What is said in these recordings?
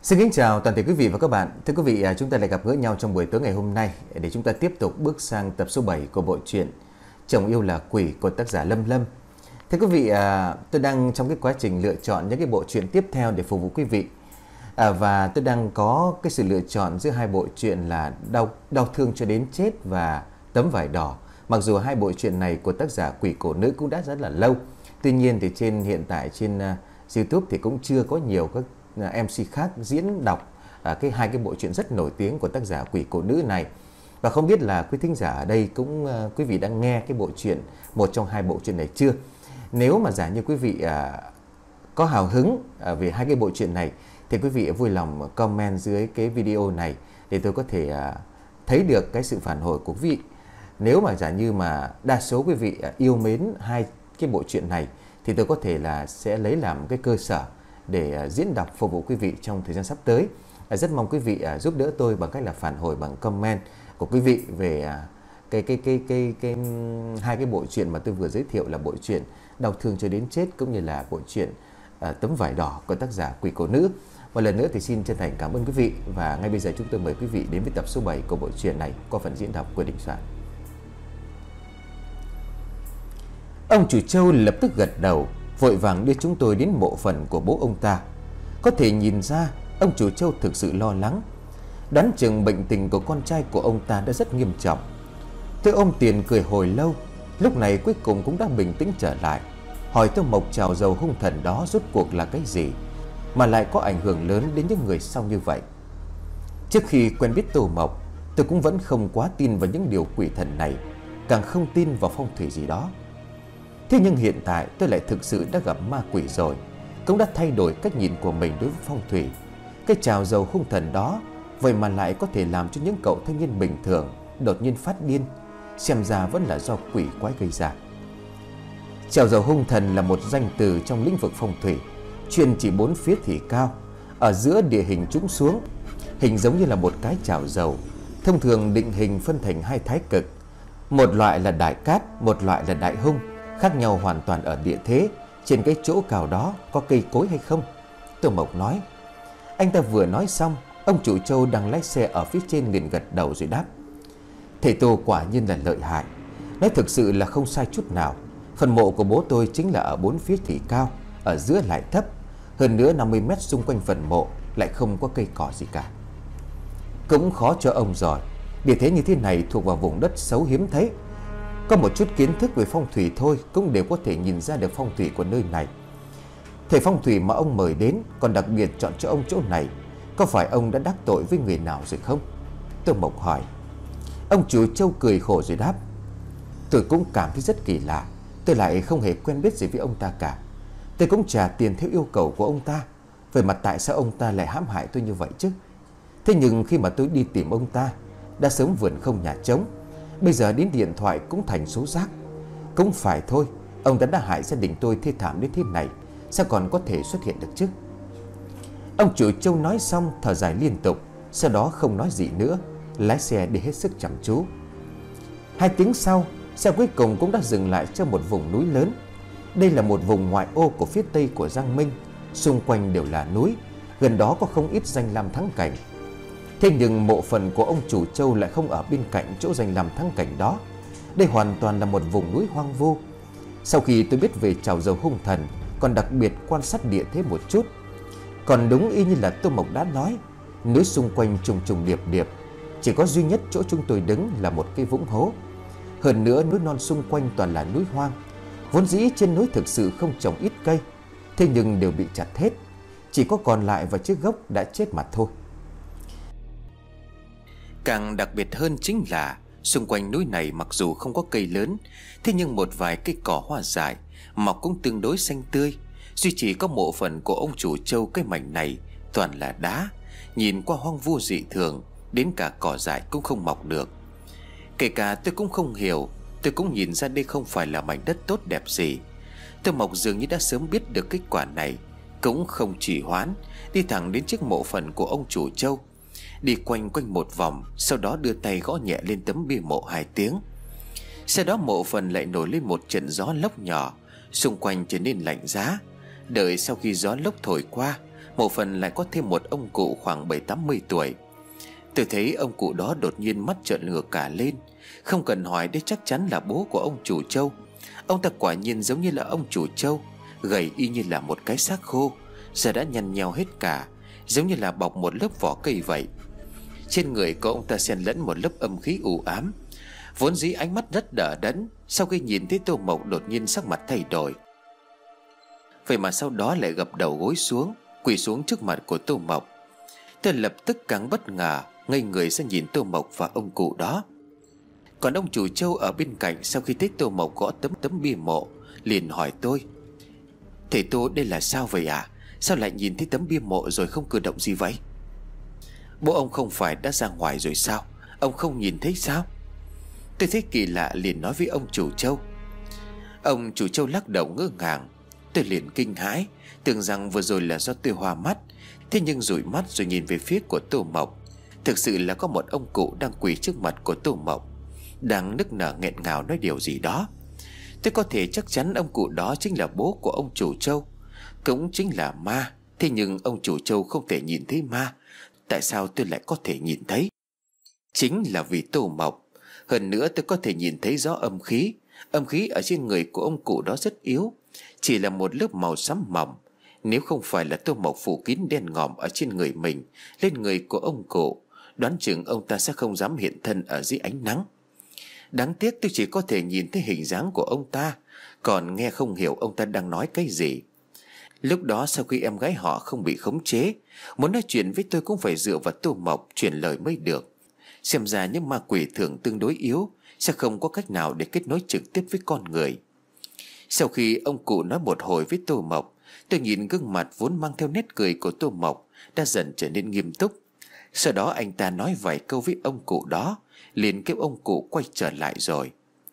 Xin kính chào toàn thể quý vị và các bạn. Thưa quý vị, chúng ta lại gặp gỡ nhau trong buổi tối ngày hôm nay để chúng ta tiếp tục bước sang tập số 7 của bộ truyện Chồng Yêu Là Quỷ của tác giả Lâm Lâm. Thưa quý vị, tôi đang trong cái quá trình lựa chọn những cái bộ truyện tiếp theo để phục vụ quý vị. Và tôi đang có cái sự lựa chọn giữa hai bộ truyện là Đau Thương Cho Đến Chết và Tấm Vải Đỏ. Mặc dù hai bộ truyện này của tác giả Quỷ Cổ Nữ cũng đã rất là lâu. Tuy nhiên thì hiện tại trên YouTube thì cũng chưa có nhiều các MC khác diễn đọc hai cái bộ truyện rất nổi tiếng của tác giả Quỷ Cổ Nữ này. Và không biết là quý thính giả ở đây cũng quý vị đã nghe cái bộ truyện, một trong hai bộ truyện này chưa? Nếu mà giả như quý vị có hào hứng về hai cái bộ truyện này thì quý vị vui lòng comment dưới cái video này để tôi có thể thấy được cái sự phản hồi của quý vị. Nếu mà giả như mà đa số quý vị yêu mến hai cái bộ truyện này thì tôi có thể là sẽ lấy làm cái cơ sở để diễn đọc phục vụ quý vị trong thời gian sắp tới. Rất mong quý vị giúp đỡ tôi bằng cách là phản hồi bằng comment của quý vị về hai cái bộ truyện mà tôi vừa giới thiệu là bộ truyện Đau Thương Cho Đến Chết cũng như là bộ truyện Tấm Vải Đỏ của tác giả Quỷ Cổ Nữ. Một lần nữa thì xin chân thành cảm ơn quý vị, và ngay bây giờ chúng tôi mời quý vị đến với tập số 7 của bộ truyện này qua phần diễn đọc của Đình Soạn. Ông chủ Châu lập tức gật đầu, vội vàng đưa chúng tôi đến mộ phần của bố ông ta. Có thể nhìn ra ông chủ Châu thực sự lo lắng, đoán chừng bệnh tình của con trai của ông ta đã rất nghiêm trọng. Tôi ôm tiền cười hồi lâu, lúc này cuối cùng cũng đã bình tĩnh trở lại, hỏi Tô Mộc trào dầu hung thần đó rốt cuộc là cái gì mà lại có ảnh hưởng lớn đến những người sau như vậy. Trước khi quen biết Tô Mộc, tôi cũng vẫn không quá tin vào những điều quỷ thần này, càng không tin vào phong thủy gì đó. Thế nhưng hiện tại tôi lại thực sự đã gặp ma quỷ rồi, cũng đã thay đổi cách nhìn của mình đối với phong thủy. Cái trào dầu hung thần đó vậy mà lại có thể làm cho những cậu thanh niên bình thường đột nhiên phát điên, xem ra vẫn là do quỷ quái gây ra. Trào dầu hung thần là một danh từ trong lĩnh vực phong thủy, chuyên chỉ bốn phía thì cao, ở giữa địa hình trũng xuống, hình giống như là một cái chảo dầu. Thông thường định hình phân thành hai thái cực, một loại là đại cát, một loại là đại hung, khác nhau hoàn toàn ở địa thế, trên cái chỗ cao đó có cây cối hay không. Tô Mộc nói. Anh ta vừa nói xong, ông chủ Châu đang lái xe ở phía trên liền gật đầu rồi đáp: Thầy Tô quả nhiên là lợi hại, nói thực sự là không sai chút nào. Phần mộ của bố tôi chính là ở bốn phía thì cao, ở giữa lại thấp, hơn nữa 50 mét xung quanh phần mộ lại không có cây cỏ gì cả. Cũng khó cho ông rồi, địa thế như thế này thuộc vào vùng đất xấu hiếm thấy. Có một chút kiến thức về phong thủy thôi cũng đều có thể nhìn ra được phong thủy của nơi này. Thầy phong thủy mà ông mời đến còn đặc biệt chọn cho ông chỗ này, có phải ông đã đắc tội với người nào rồi không? Tô Mộc hỏi. Ông chủ Châu cười khổ rồi đáp: Tôi cũng cảm thấy rất kỳ lạ, tôi lại không hề quen biết gì với ông ta cả. Tôi cũng trả tiền theo yêu cầu của ông ta, vậy mà tại sao ông ta lại hãm hại tôi như vậy chứ? Thế nhưng khi mà tôi đi tìm ông ta, đã sớm vườn không nhà trống, bây giờ đến điện thoại cũng thành số rác. Cũng phải thôi, ông ta đã hại gia đình tôi thê thảm đến thế này, sao còn có thể xuất hiện được chứ? Ông chủ Châu nói xong thở dài liên tục, sau đó không nói gì nữa, lái xe đi hết sức chăm chú. 2 tiếng sau, xe cuối cùng cũng đã dừng lại trong một vùng núi lớn. Đây là một vùng ngoại ô của phía tây của Giang Minh, xung quanh đều là núi, gần đó có không ít danh lam thắng cảnh. Thế nhưng mộ phần của ông chủ Châu lại không ở bên cạnh chỗ danh lam thắng cảnh đó. Đây hoàn toàn là một vùng núi hoang vu. Sau khi tôi biết về trào dầu hung thần, còn đặc biệt quan sát địa thế một chút, còn đúng y như là Tô Mộc đã nói, núi xung quanh trùng trùng điệp điệp, chỉ có duy nhất chỗ chúng tôi đứng là một cái vũng hố. Hơn nữa núi non xung quanh toàn là núi hoang, vốn dĩ trên núi thực sự không trồng ít cây, thế nhưng đều bị chặt hết, chỉ có còn lại vài chiếc gốc đã chết mà thôi. Càng đặc biệt hơn chính là xung quanh núi này mặc dù không có cây lớn, thế nhưng một vài cây cỏ hoa dại mọc cũng tương đối xanh tươi. Duy chỉ có mộ phần của ông chủ Châu cái mảnh này toàn là đá, nhìn qua hoang vu dị thường, đến cả cỏ dại cũng không mọc được. Kể cả tôi cũng không hiểu, tôi cũng nhìn ra đây không phải là mảnh đất tốt đẹp gì. Tô Mộc dường như đã sớm biết được kết quả này, cũng không trì hoãn, đi thẳng đến chiếc mộ phần của ông chủ Châu, đi quanh quanh một vòng, sau đó đưa tay gõ nhẹ lên tấm bia mộ 2 tiếng. Sau đó mộ phần lại nổi lên một trận gió lốc nhỏ, xung quanh trở nên lạnh giá. Đợi sau khi gió lốc thổi qua, Mộ phần lại có thêm một ông cụ khoảng 70-80 tuổi. Tôi thấy ông cụ đó đột nhiên mắt trợn ngược cả lên. Không cần hỏi, đây chắc chắn là bố của ông chủ trâu. Ông ta quả nhiên giống như là ông chủ trâu, gầy y như là một cái xác khô, giờ đã nhăn nheo hết cả, giống như là bọc một lớp vỏ cây vậy. Trên người của ông ta xen lẫn một lớp âm khí u ám. Vốn dĩ ánh mắt rất đờ đẫn, sau khi nhìn thấy Tô Mộc đột nhiên sắc mặt thay đổi. Vậy mà sau đó lại gập đầu gối xuống, quỳ xuống trước mặt của Tô Mộc. Tôi lập tức càng bất ngờ, ngây người ra nhìn Tô Mộc và ông cụ đó. Còn ông chủ trâu ở bên cạnh sau khi thấy Tô Mộc gõ tấm bia mộ, liền hỏi tôi: "Thầy Tô, đây là sao vậy à? Sao lại nhìn thấy tấm bia mộ rồi không cử động gì vậy?" "Bố ông không phải đã ra ngoài rồi sao? Ông không nhìn thấy sao?" Tôi thấy kỳ lạ liền nói với ông chủ trâu. Ông chủ trâu lắc đầu ngỡ ngàng. Tôi liền kinh hãi, tưởng rằng vừa rồi là do tôi hoa mắt. Thế nhưng dụi mắt rồi nhìn về phía của Tô Mộc, thực sự là có một ông cụ đang quỳ trước mặt của Tô Mộc, đang nức nở nghẹn ngào nói điều gì đó. Tôi có thể chắc chắn ông cụ đó chính là bố của ông chủ trâu, cũng chính là ma. Thế nhưng ông chủ trâu không thể nhìn thấy ma, tại sao tôi lại có thể nhìn thấy? Chính là vì Tô Mộc. Hơn nữa tôi có thể nhìn thấy rõ âm khí. Âm khí ở trên người của ông cụ đó rất yếu, chỉ là một lớp màu xám mỏng. Nếu không phải là Tô Mộc phủ kín đen ngòm ở trên người mình lên người của ông cụ, đoán chừng ông ta sẽ không dám hiện thân ở dưới ánh nắng. Đáng tiếc tôi chỉ có thể nhìn thấy hình dáng của ông ta, còn nghe không hiểu ông ta đang nói cái gì. Lúc đó sau khi em gái họ không bị khống chế, muốn nói chuyện với tôi cũng phải dựa vào Tô Mộc truyền lời mới được. Xem ra những ma quỷ thường tương đối yếu, sẽ không có cách nào để kết nối trực tiếp với con người. Sau khi ông cụ nói một hồi với Tô Mộc, tôi nhìn gương mặt vốn mang theo nét cười của Tô Mộc đã dần trở nên nghiêm túc. Sau đó anh ta nói vài câu với ông cụ đó, liền kêu ông cụ quay trở lại rồi.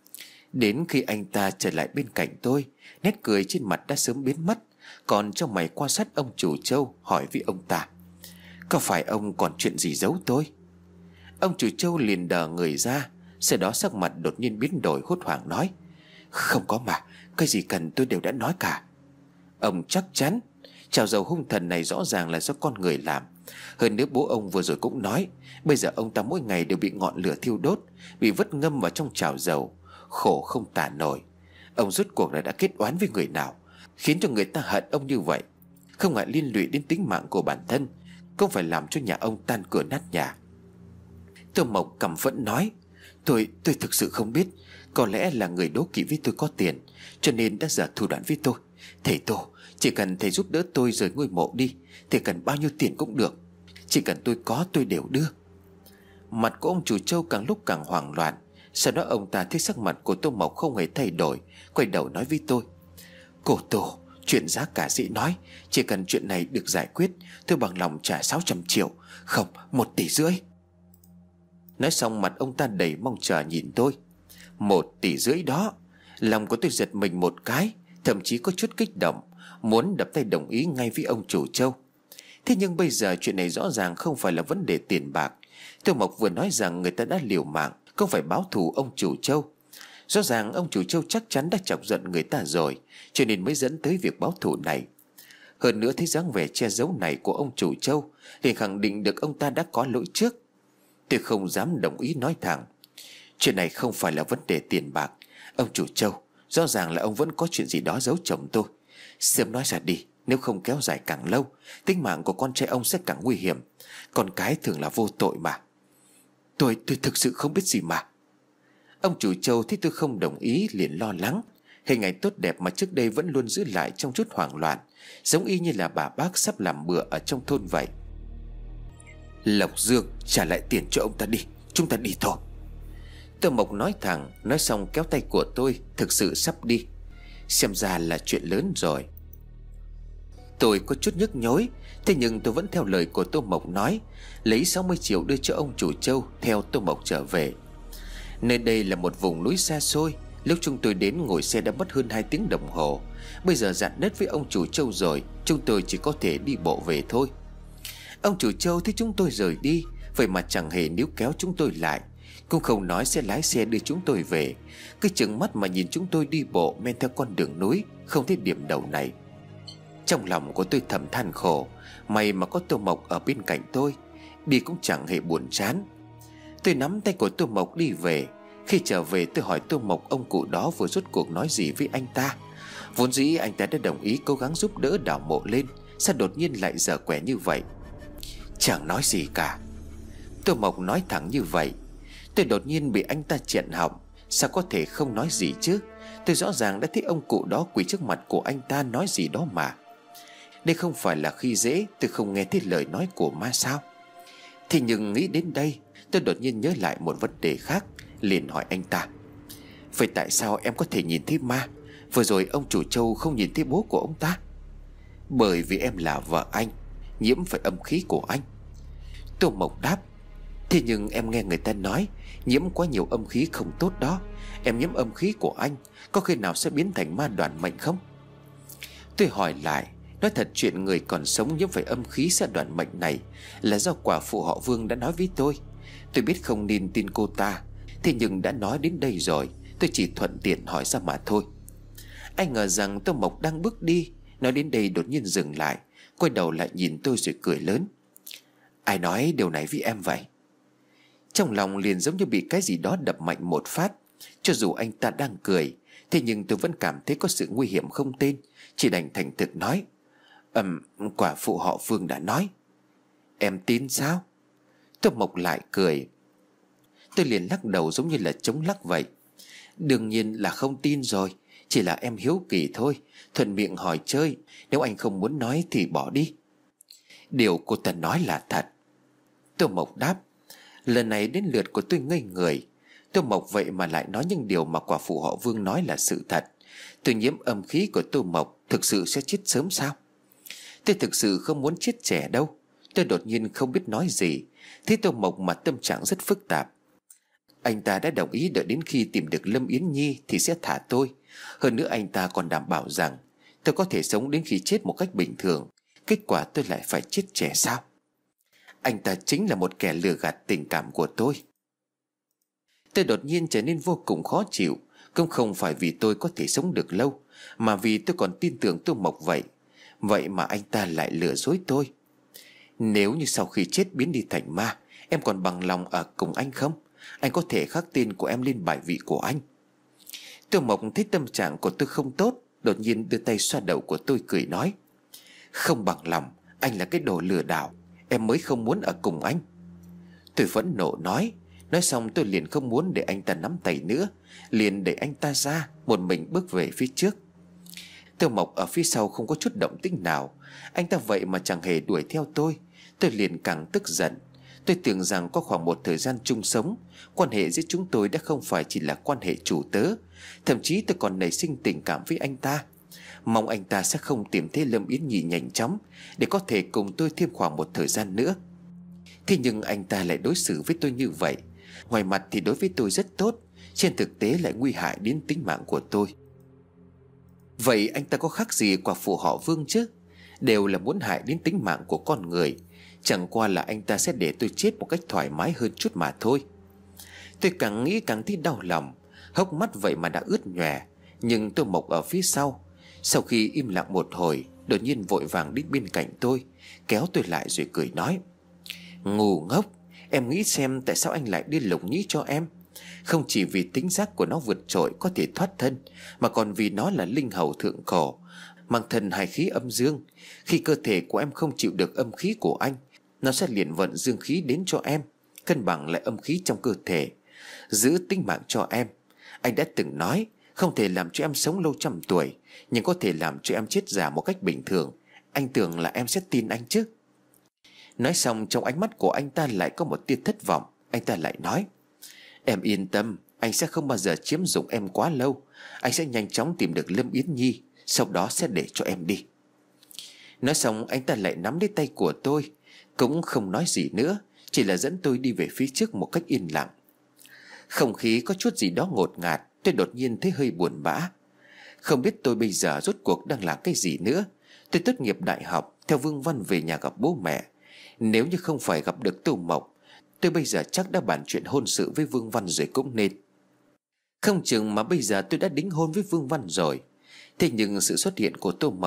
Đến khi anh ta trở lại bên cạnh tôi, nét cười trên mặt đã sớm biến mất. Còn trong mày quan sát ông chủ trâu, hỏi với ông ta: "Có phải ông còn chuyện gì giấu tôi?" Ông chủ trâu liền đờ người ra, sau đó sắc mặt đột nhiên biến đổi, hốt hoảng nói: "Không có mà, cái gì cần tôi đều đã nói cả." Ông chắc chắn? Chảo dầu hung thần này rõ ràng là do con người làm. Hơn nữa bố ông vừa rồi cũng nói, bây giờ ông ta mỗi ngày đều bị ngọn lửa thiêu đốt, bị vứt ngâm vào trong chảo dầu, khổ không tả nổi. Ông rốt cuộc là đã kết oán với người nào, khiến cho người ta hận ông như vậy? Không ngại liên lụy đến tính mạng của bản thân, không phải làm cho nhà ông tan cửa nát nhà. Tô Mộc căm phẫn nói: Tôi thực sự không biết. Có lẽ là người đố kỵ với tôi có tiền, cho nên đã giả thủ đoạn với tôi. Thầy Tô, chỉ cần thầy giúp đỡ tôi rời ngôi mộ đi, thầy cần bao nhiêu tiền cũng được, chỉ cần tôi có tôi đều đưa." Mặt của ông chủ trâu càng lúc càng hoảng loạn. Sau đó ông ta thấy sắc mặt của Tô Mộc không hề thay đổi, quay đầu nói với tôi: "Cô Tô, chuyện giá cả dễ nói, chỉ cần chuyện này được giải quyết, tôi bằng lòng trả 600 triệu, không 1,5 tỷ." Nói xong mặt ông ta đầy mong chờ nhìn tôi. 1,5 tỷ đó. Lòng của tôi giật mình một cái, thậm chí có chút kích động, muốn đập tay đồng ý ngay với ông chủ trâu. Thế nhưng bây giờ chuyện này rõ ràng không phải là vấn đề tiền bạc. Tô Mộc vừa nói rằng người ta đã liều mạng, không phải báo thù ông chủ trâu. Rõ ràng ông chủ trâu chắc chắn đã chọc giận người ta rồi, cho nên mới dẫn tới việc báo thù này. Hơn nữa thấy dáng vẻ che giấu này của ông chủ trâu thì khẳng định được ông ta đã có lỗi trước. Tôi không dám đồng ý nói thẳng: "Chuyện này không phải là vấn đề tiền bạc. Ông chủ trâu, rõ ràng là ông vẫn có chuyện gì đó giấu chồng tôi. Sớm nói ra đi, nếu không kéo dài càng lâu, tính mạng của con trai ông sẽ càng nguy hiểm. Con cái thường là vô tội mà." Tôi thực sự không biết gì mà." Ông chủ trâu thấy tôi không đồng ý liền lo lắng. Hình ảnh tốt đẹp mà trước đây vẫn luôn giữ lại trong chút hoảng loạn, giống y như là bà bác sắp làm bữa ở trong thôn vậy. "Lộc Dương, trả lại tiền cho ông ta đi, chúng ta đi thôi." Tô Mộc nói thẳng, nói xong kéo tay của tôi, thực sự sắp đi. Xem ra là chuyện lớn rồi. Tôi có chút nhức nhối, thế nhưng tôi vẫn theo lời của Tô Mộc nói, lấy 60 triệu đưa cho ông chủ trâu, theo Tô Mộc trở về. Nơi đây là một vùng núi xa xôi. Lúc chúng tôi đến ngồi xe đã mất hơn 2 tiếng đồng hồ. Bây giờ dặn đất với ông chủ trâu rồi, chúng tôi chỉ có thể đi bộ về thôi. Ông chủ trâu thấy chúng tôi rời đi, vậy mà chẳng hề níu kéo chúng tôi lại, cũng không nói sẽ lái xe đưa chúng tôi về, cứ trừng mắt mà nhìn chúng tôi đi bộ men theo con đường núi không thấy điểm đầu này. Trong lòng của tôi thầm than khổ. May mà có Tô Mộc ở bên cạnh tôi, đi cũng chẳng hề buồn chán. Tôi nắm tay của Tô Mộc đi về. Khi trở về tôi hỏi Tô Mộc ông cụ đó vừa rốt cuộc nói gì với anh ta. Vốn dĩ anh ta đã đồng ý cố gắng giúp đỡ đào mộ lên, sao đột nhiên lại dở quẻ như vậy? Chẳng nói gì cả. Tô Mộc nói thẳng như vậy. Tôi đột nhiên bị anh ta chẹn họng. Sao có thể không nói gì chứ? Tôi rõ ràng đã thấy ông cụ đó quỳ trước mặt của anh ta nói gì đó mà. Đây không phải là khi dễ tôi không nghe thấy lời nói của ma sao? Thì nhưng nghĩ đến đây, tôi đột nhiên nhớ lại một vấn đề khác, liền hỏi anh ta: vậy tại sao em có thể nhìn thấy ma? Vừa rồi ông chủ Châu không nhìn thấy bố của ông ta. Bởi vì em là vợ anh, nhiễm phải âm khí của anh. Tô Mộc đáp: thế nhưng em nghe người ta nói nhiễm quá nhiều âm khí không tốt đó. Em nhiễm âm khí của anh, có khi nào sẽ biến thành ma đoàn mệnh không? Tôi hỏi lại: nói thật, chuyện người còn sống nhiễm phải âm khí sẽ đoàn mệnh này là do quả phụ họ Vương đã nói với tôi. Tôi biết không nên tin cô ta, thế nhưng đã nói đến đây rồi, tôi chỉ thuận tiện hỏi ra mà thôi. Anh ngờ rằng Tô Mộc đang bước đi, nói đến đây đột nhiên dừng lại, quay đầu lại nhìn tôi rồi cười lớn: ai nói điều này với em vậy? Trong lòng liền giống như bị cái gì đó đập mạnh một phát. Cho dù anh ta đang cười, thế nhưng tôi vẫn cảm thấy có sự nguy hiểm không tên, chỉ đành thành thực nói: quả phụ họ Vương đã nói. Em tin sao? Tô Mộc lại cười. Tôi liền lắc đầu giống như là chống lắc vậy. Đương nhiên là không tin rồi, chỉ là em hiếu kỳ thôi, thuận miệng hỏi chơi. Nếu anh không muốn nói thì bỏ đi. Điều cô ta nói là thật. Tô Mộc đáp. Lần này đến lượt của tôi ngây người. Tô Mộc vậy mà lại nói những điều mà quả phụ họ Vương nói là sự thật. Tôi nhiễm âm khí của Tô Mộc thực sự sẽ chết sớm sao? Tôi thực sự không muốn chết trẻ đâu. Tôi đột nhiên không biết nói gì. Thế Tô Mộc mà tâm trạng rất phức tạp. Anh ta đã đồng ý đợi đến khi tìm được Lâm Yến Nhi thì sẽ thả tôi. Hơn nữa anh ta còn đảm bảo rằng tôi có thể sống đến khi chết một cách bình thường. Kết quả tôi lại phải chết trẻ sao? Anh ta chính là một kẻ lừa gạt tình cảm của tôi. Tôi đột nhiên trở nên vô cùng khó chịu. Cũng không phải vì tôi có thể sống được lâu, mà vì tôi còn tin tưởng Tô Mộc vậy. Vậy mà anh ta lại lừa dối tôi. Nếu như sau khi chết biến đi thành ma, em còn bằng lòng ở cùng anh không? Anh có thể khắc tên của em lên bài vị của anh. Tô Mộc thấy tâm trạng của tôi không tốt, đột nhiên đưa tay xoa đầu của tôi cười nói: không bằng lòng, anh là cái đồ lừa đảo, em mới không muốn ở cùng anh. Tôi phẫn nộ nói. Nói xong tôi liền không muốn để anh ta nắm tay nữa, liền để anh ta ra, một mình bước về phía trước. Tô Mộc ở phía sau không có chút động tĩnh nào. Anh ta vậy mà chẳng hề đuổi theo tôi. Tôi liền càng tức giận. Tôi tưởng rằng có khoảng một thời gian chung sống, quan hệ giữa chúng tôi đã không phải chỉ là quan hệ chủ tớ. Thậm chí tôi còn nảy sinh tình cảm với anh ta. Mong anh ta sẽ không tìm thấy Lâm Yến Nhi nhanh chóng, để có thể cùng tôi thêm khoảng một thời gian nữa. Thế nhưng anh ta lại đối xử với tôi như vậy. Ngoài mặt thì đối với tôi rất tốt, trên thực tế lại nguy hại đến tính mạng của tôi. Vậy anh ta có khác gì quả phụ họ Vương chứ? Đều là muốn hại đến tính mạng của con người. Chẳng qua là anh ta sẽ để tôi chết một cách thoải mái hơn chút mà thôi. Tôi càng nghĩ càng thấy đau lòng. Hốc mắt vậy mà đã ướt nhòe. Nhưng Tô Mộc ở phía sau, sau khi im lặng một hồi, đột nhiên vội vàng đến bên cạnh tôi, kéo tôi lại rồi cười nói: ngu ngốc, em nghĩ xem tại sao anh lại đưa Lục Nhĩ cho em. Không chỉ vì tính giác của nó vượt trội có thể thoát thân, mà còn vì nó là linh hầu thượng cổ, mang thân hài khí âm dương. Khi cơ thể của em không chịu được âm khí của anh, nó sẽ liền vận dương khí đến cho em, cân bằng lại âm khí trong cơ thể, giữ tính mạng cho em. Anh đã từng nói không thể làm cho em sống lâu trăm tuổi, nhưng có thể làm cho em chết già một cách bình thường. Anh tưởng là em sẽ tin anh chứ? Nói xong trong ánh mắt của anh ta lại có một tia thất vọng. Anh ta lại nói: em yên tâm, anh sẽ không bao giờ chiếm dụng em quá lâu. Anh sẽ nhanh chóng tìm được Lâm Yến Nhi, sau đó sẽ để cho em đi. Nói xong anh ta lại nắm lấy tay của tôi, cũng không nói gì nữa, chỉ là dẫn tôi đi về phía trước một cách yên lặng. Không khí có chút gì đó ngột ngạt. Tôi đột nhiên thấy hơi buồn bã. Không biết tôi bây giờ rốt cuộc đang làm cái gì nữa. Tôi tốt nghiệp đại học, theo Vương Văn về nhà gặp bố mẹ. Nếu như không phải gặp được Tô Mộc, tôi bây giờ chắc đã bàn chuyện hôn sự với Vương Văn rồi cũng nên. Không chừng mà bây giờ tôi đã đính hôn với Vương Văn rồi. Thế nhưng sự xuất hiện của Tô Mộc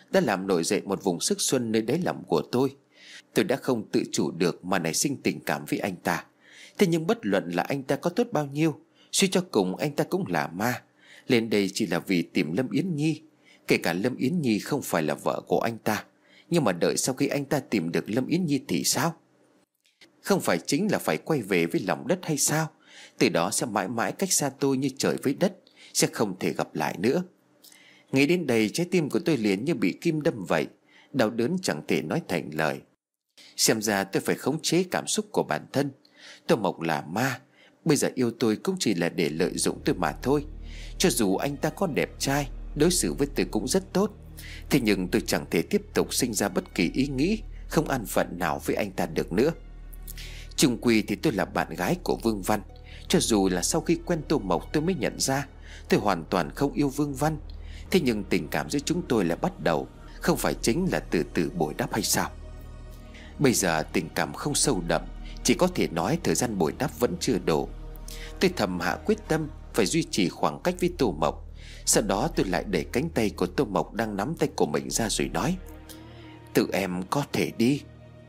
đã làm nổi dậy một vùng sức xuân nơi đáy lòng của tôi. Tôi đã không tự chủ được mà nảy sinh tình cảm với anh ta. Thế nhưng bất luận là anh ta có tốt bao nhiêu, suy cho cùng anh ta cũng là ma. Lên đây chỉ là vì tìm Lâm Yến Nhi. Kể cả Lâm Yến Nhi không phải là vợ của anh ta, nhưng mà đợi sau khi anh ta tìm được Lâm Yến Nhi thì sao? Không phải chính là phải quay về với lòng đất hay sao? Từ đó sẽ mãi mãi cách xa tôi như trời với đất, sẽ không thể gặp lại nữa. Nghĩ đến đây, trái tim của tôi liền như bị kim đâm vậy, đau đớn chẳng thể nói thành lời. Xem ra tôi phải khống chế cảm xúc của bản thân. Tô Mộc là ma, bây giờ yêu tôi cũng chỉ là để lợi dụng tôi mà thôi. Cho dù anh ta có đẹp trai, đối xử với tôi cũng rất tốt, thế nhưng tôi chẳng thể tiếp tục sinh ra bất kỳ ý nghĩ không an phận nào với anh ta được nữa. Chung quy thì tôi là bạn gái của Vương Văn. Cho dù là sau khi quen Tô Mộc tôi mới nhận ra tôi hoàn toàn không yêu Vương Văn, thế nhưng tình cảm giữa chúng tôi là bắt đầu, không phải chính là từ từ bồi đắp hay sao? Bây giờ tình cảm không sâu đậm, chỉ có thể nói thời gian bồi đắp vẫn chưa đủ. Tôi thầm hạ quyết tâm phải duy trì khoảng cách với Tô Mộc. Sau đó tôi lại đẩy cánh tay của Tô Mộc đang nắm tay của mình ra rồi nói: "Tự em có thể đi."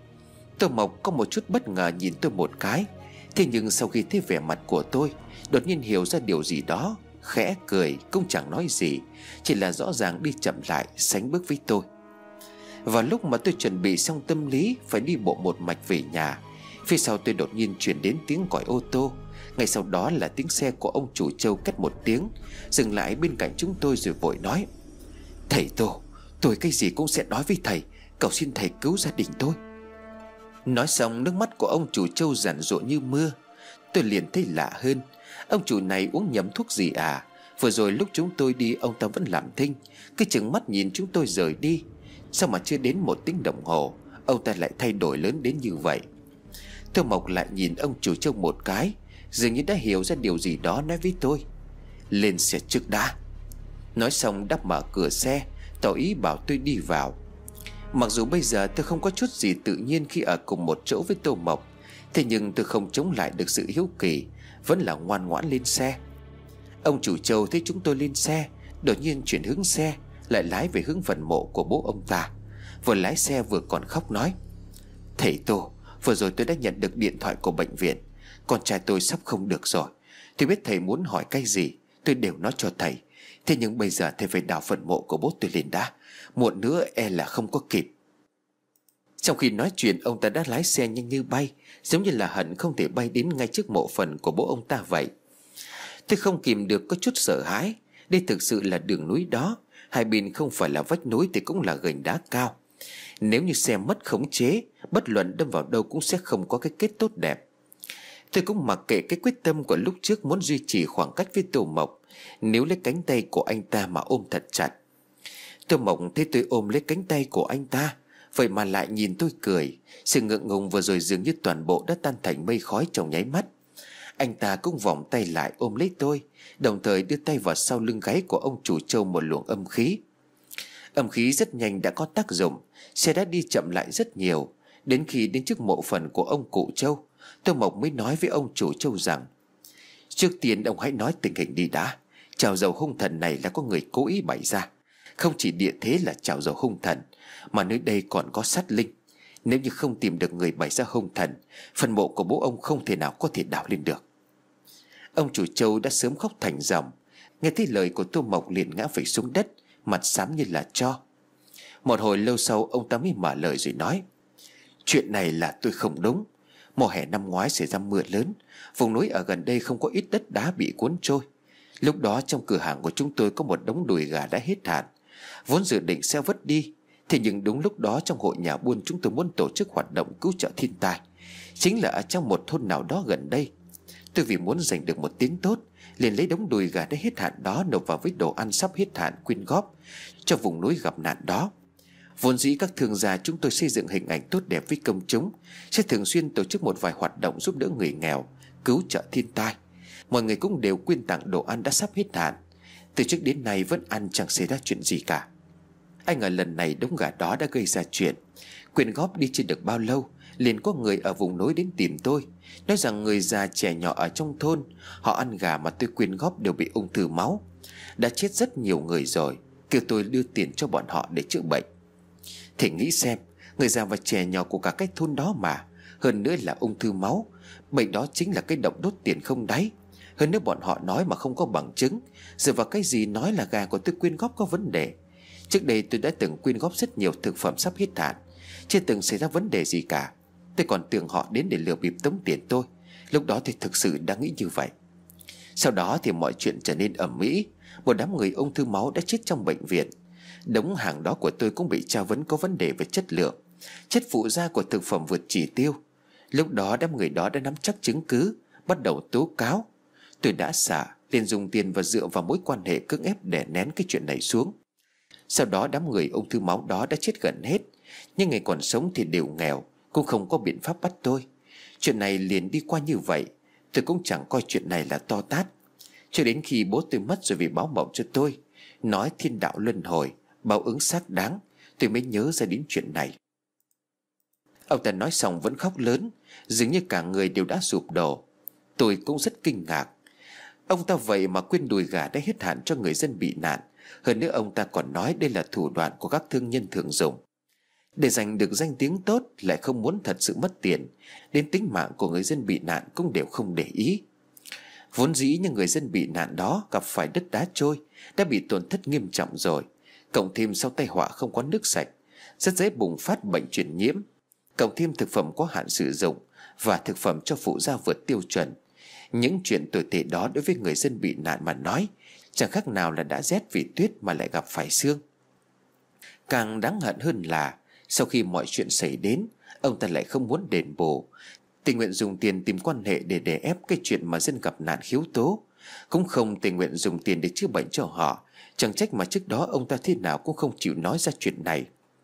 Tô Mộc có một chút bất ngờ nhìn tôi một cái, thế nhưng sau khi thấy vẻ mặt của tôi, đột nhiên hiểu ra điều gì đó, khẽ cười cũng chẳng nói gì, chỉ là rõ ràng đi chậm lại sánh bước với tôi. Vào lúc mà tôi chuẩn bị xong tâm lý phải đi bộ một mạch về nhà, phía sau tôi đột nhiên truyền đến tiếng còi ô tô. Ngay sau đó là tiếng xe của ông chủ Châu két một tiếng, dừng lại bên cạnh chúng tôi rồi vội nói: "Thầy Tô, tôi cái gì cũng sẽ nói với thầy, cầu xin thầy cứu gia đình tôi." Nói xong, nước mắt của ông chủ Châu giàn giụa như mưa. Tôi liền thấy lạ hơn. Ông chủ này uống nhầm thuốc gì à? Vừa rồi lúc chúng tôi đi, ông ta vẫn làm thinh, cứ chừng mắt nhìn chúng tôi rời đi. Sao mà chưa đến 1 tiếng đồng hồ, ông ta lại thay đổi lớn đến như vậy? Tô Mộc lại nhìn ông chủ Châu một cái, dường như đã hiểu ra điều gì đó, nói với tôi: "Lên xe trước đã." Nói xong đắp mở cửa xe, tỏ ý bảo tôi đi vào. Mặc dù bây giờ tôi không có chút gì tự nhiên khi ở cùng một chỗ với Tô Mộc, thế nhưng tôi không chống lại được sự hiếu kỳ, vẫn là ngoan ngoãn lên xe. Ông chủ Châu thấy chúng tôi lên xe, đột nhiên chuyển hướng xe, lại lái về hướng phần mộ của bố ông ta. Vừa lái xe vừa còn khóc nói: "Thầy Tô, vừa rồi tôi đã nhận được điện thoại của bệnh viện. Con trai tôi sắp không được rồi. Tôi biết thầy muốn hỏi cái gì, tôi đều nói cho thầy. Thế nhưng bây giờ thầy phải đào phần mộ của bố tôi lên đã, muộn nữa e là không có kịp." Trong khi nói chuyện, ông ta đã lái xe nhanh như bay, giống như là hận không thể bay đến ngay trước mộ phần của bố ông ta vậy. Tôi không kìm được có chút sợ hãi. Đây thực sự là đường núi đó, hai bên không phải là vách núi thì cũng là gành đá cao. Nếu như xe mất khống chế, bất luận đâm vào đâu cũng sẽ không có cái kết tốt đẹp. Tôi cũng mặc kệ cái quyết tâm của lúc trước muốn duy trì khoảng cách với Tô Mộc, níu lấy cánh tay của anh ta mà ôm thật chặt. Tô Mộc thấy tôi ôm lấy cánh tay của anh ta, vậy mà lại nhìn tôi cười. Sự ngượng ngùng vừa rồi dường như toàn bộ đã tan thành mây khói trong nháy mắt. Anh ta cũng vòng tay lại ôm lấy tôi, đồng thời đưa tay vào sau lưng gáy của ông chủ Châu một luồng âm khí. Âm khí rất nhanh đã có tác dụng, xe đã đi chậm lại rất nhiều. Đến khi đến trước mộ phần của ông cụ Châu, Tô Mộc mới nói với ông chủ Châu rằng: "Trước tiên ông hãy nói tình hình đi đã. Chảo dầu hung thần này là có người cố ý bày ra. Không chỉ địa thế là chảo dầu hung thần, mà nơi đây còn có sát linh. Nếu như không tìm được người bày ra hung thần, phần mộ của bố ông không thể nào có thể đào lên được." Ông chủ Châu đã sớm khóc thành dòng. Nghe thấy lời của Tô Mộc liền ngã phịch xuống đất, mặt xám như là tro. Một hồi lâu sau, ông ta mới mở lời rồi nói: "Chuyện này là tôi không đúng. Mùa hè năm ngoái xảy ra mưa lớn, vùng núi ở gần đây không có ít đất đá bị cuốn trôi. Lúc đó trong cửa hàng của chúng tôi có một đống đùi gà đã hết hạn, vốn dự định sẽ vứt đi. Thế nhưng đúng lúc đó trong hội nhà buôn chúng tôi muốn tổ chức hoạt động cứu trợ thiên tai, chính là ở trong một thôn nào đó gần đây. Tôi vì muốn giành được một tiếng tốt, liền lấy đống đùi gà đã hết hạn đó nộp vào với đồ ăn sắp hết hạn quyên góp cho vùng núi gặp nạn đó. Vốn dĩ các thương gia chúng tôi xây dựng hình ảnh tốt đẹp với công chúng, sẽ thường xuyên tổ chức một vài hoạt động giúp đỡ người nghèo, cứu trợ thiên tai. Mọi người cũng đều quyên tặng đồ ăn đã sắp hết hạn. Từ trước đến nay vẫn ăn chẳng xảy ra chuyện gì cả. Anh ở lần này đống gà đó đã gây ra chuyện. Quyên góp đi chưa được bao lâu, liền có người ở vùng núi đến tìm tôi, nói rằng người già trẻ nhỏ ở trong thôn họ ăn gà mà tôi quyên góp đều bị ung thư máu, đã chết rất nhiều người rồi. kêu tôi đưa tiền cho bọn họ để chữa bệnh. Thì nghĩ xem, người già và trẻ nhỏ của cả cái thôn đó mà, hơn nữa là ung thư máu, bệnh đó chính là cái động đốt tiền không đáy. Hơn nữa bọn họ nói mà không có bằng chứng, dựa vào cái gì nói là gà của tôi quyên góp có vấn đề. Trước đây tôi đã từng quyên góp rất nhiều thực phẩm sắp hết hạn, chưa từng xảy ra vấn đề gì cả. Tôi còn tưởng họ đến để lừa bịp tống tiền tôi. Lúc đó thì thực sự đã nghĩ như vậy. Sau đó thì mọi chuyện trở nên ầm ĩ. Một đám người ung thư máu đã chết trong bệnh viện. Đống hàng đó của tôi cũng bị tra vấn có vấn đề về chất lượng, chất phụ gia của thực phẩm vượt chỉ tiêu. Lúc đó đám người đó đã nắm chắc chứng cứ, bắt đầu tố cáo. Tôi đã sợ, liền dùng tiền và dựa vào mối quan hệ cưỡng ép để nén cái chuyện này xuống. Sau đó đám người ung thư máu đó đã chết gần hết, nhưng người còn sống thì đều nghèo, cũng không có biện pháp bắt tôi. Chuyện này liền đi qua như vậy. Tôi cũng chẳng coi chuyện này là to tát. Cho đến khi bố tôi mất rồi vì báo mộng cho tôi, nói thiên đạo luân hồi, báo ứng xác đáng, tôi mới nhớ ra đến chuyện này. Ông ta nói xong vẫn khóc lớn, dường như cả người đều đã sụp đổ. Tôi cũng rất kinh ngạc. Ông ta vậy mà quyên đùi gà đã hết hạn cho người dân bị nạn. Hơn nữa ông ta còn nói đây là thủ đoạn của các thương nhân thường dùng. Để giành được danh tiếng tốt, lại không muốn thật sự mất tiền, đến tính mạng của người dân bị nạn cũng đều không để ý. Vốn dĩ những người dân bị nạn đó gặp phải đất đá trôi, đã bị tổn thất nghiêm trọng rồi. Cộng thêm sau tai họa không có nước sạch, rất dễ bùng phát bệnh truyền nhiễm. Cộng thêm thực phẩm có hạn sử dụng và thực phẩm cho phụ gia vượt tiêu chuẩn. Những chuyện tồi tệ đó đối với người dân bị nạn mà nói, chẳng khác nào là đã rét vì tuyết mà lại gặp phải sương. Càng đáng hận hơn là sau khi mọi chuyện xảy đến, ông ta lại không muốn đền bù, tình nguyện dùng tiền tìm quan hệ để đè ép cái chuyện mà dân gặp nạn khiếu tố, cũng không tình nguyện dùng tiền để chữa bệnh cho họ. Chẳng trách mà trước đó ông ta thế nào cũng không chịu nói ra chuyện này.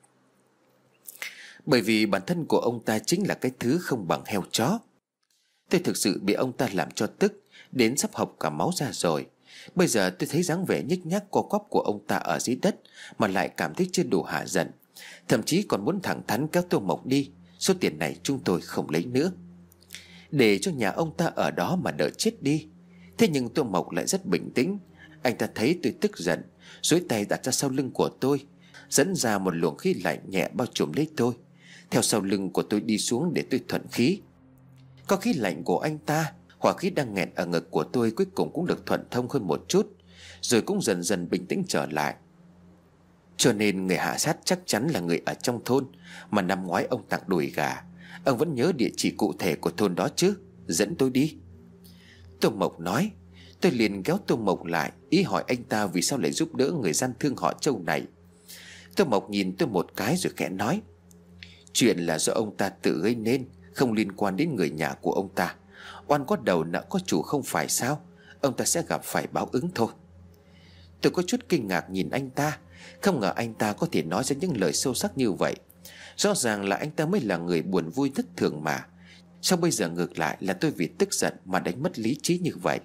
Bởi vì bản thân của ông ta chính là cái thứ không bằng heo chó. Tôi thực sự bị ông ta làm cho tức đến sắp học cả máu ra rồi. Bây giờ tôi thấy dáng vẻ nhếch nhác co quắp của ông ta ở dưới đất mà lại cảm thấy chưa đủ hạ giận, thậm chí còn muốn thẳng thắn kéo Tô Mộc đi. Số tiền này chúng tôi không lấy nữa, để cho nhà ông ta ở đó mà đợi chết đi. Thế nhưng Tô Mộc lại rất bình tĩnh. Anh ta thấy tôi tức giận, duỗi tay đặt ra sau lưng của tôi, dẫn ra một luồng khí lạnh nhẹ bao trùm lấy tôi. Theo sau lưng của tôi đi xuống để tôi thuận khí. Có khí lạnh của anh ta, hỏa khí đang nghẹn ở ngực của tôi cuối cùng cũng được thuận thông hơn một chút, rồi cũng dần dần bình tĩnh trở lại. Cho nên người hạ sát chắc chắn là người ở trong thôn mà năm ngoái ông tặng đùi gà. Ông vẫn nhớ địa chỉ cụ thể của thôn đó chứ? Dẫn tôi đi. Tô Mộc nói. Tôi liền kéo Tô Mộc lại, ý hỏi anh ta vì sao lại giúp đỡ người gian thương họ Châu này. Tô Mộc nhìn tôi một cái rồi khẽ nói: chuyện là do ông ta tự gây nên, không liên quan đến người nhà của ông ta. Oan có đầu nợ có chủ không phải sao? Ông ta sẽ gặp phải báo ứng thôi. Tôi có chút kinh ngạc nhìn anh ta, không ngờ anh ta có thể nói ra những lời sâu sắc như vậy. Rõ ràng là anh ta mới là người buồn vui thất thường mà. Sao bây giờ ngược lại là tôi vì tức giận mà đánh mất lý trí như vậy?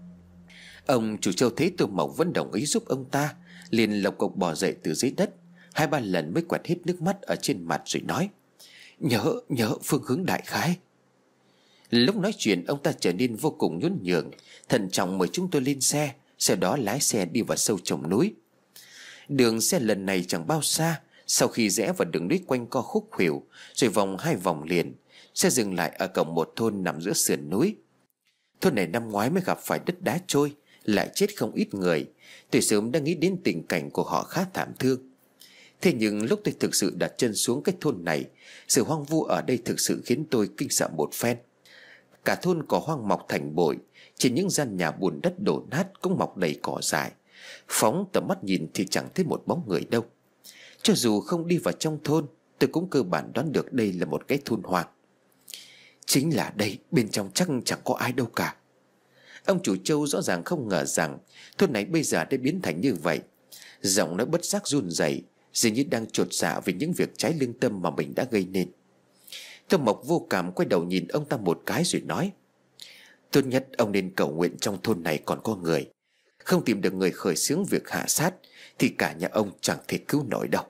Ông chủ Châu thấy Tô Mộc vẫn đồng ý giúp ông ta, liền lộc cộc bò dậy từ dưới đất, 2-3 lần mới quẹt hết nước mắt ở trên mặt rồi nói: Nhớ phương hướng đại khái. Lúc nói chuyện ông ta trở nên vô cùng nhún nhường, thận trọng mời chúng tôi lên xe, sau đó lái xe đi vào sâu trong núi. Đường xe lần này chẳng bao xa. Sau khi rẽ vào đường núi quanh co khúc khuỷu, rồi vòng 2 vòng liền, xe dừng lại ở cổng một thôn nằm giữa sườn núi. Thôn này năm ngoái mới gặp phải đất đá trôi, lại chết không ít người. Tôi sớm đã nghĩ đến tình cảnh của họ khá thảm thương. Thế nhưng lúc tôi thực sự đặt chân xuống cái thôn này, sự hoang vu ở đây thực sự khiến tôi kinh sợ một phen. Cả thôn cỏ hoang mọc thành bụi, trên những gian nhà bùn đất đổ nát cũng mọc đầy cỏ dại. Phóng tầm mắt nhìn thì chẳng thấy một bóng người đâu. Cho dù không đi vào trong thôn, tôi cũng cơ bản đoán được đây là một cái thôn hoang. Chính là đây, bên trong chắc chẳng có ai đâu cả. Ông chủ Châu rõ ràng không ngờ rằng thôn này bây giờ đã biến thành như vậy. Giọng nói bất giác run rẩy, dường như đang chột dạ vì những việc trái lương tâm mà mình đã gây nên. Tô Mộc vô cảm quay đầu nhìn ông ta một cái rồi nói: tốt nhất ông nên cầu nguyện trong thôn này còn có người. Không tìm được người khởi xướng việc hạ sát thì cả nhà ông chẳng thể cứu nổi đâu.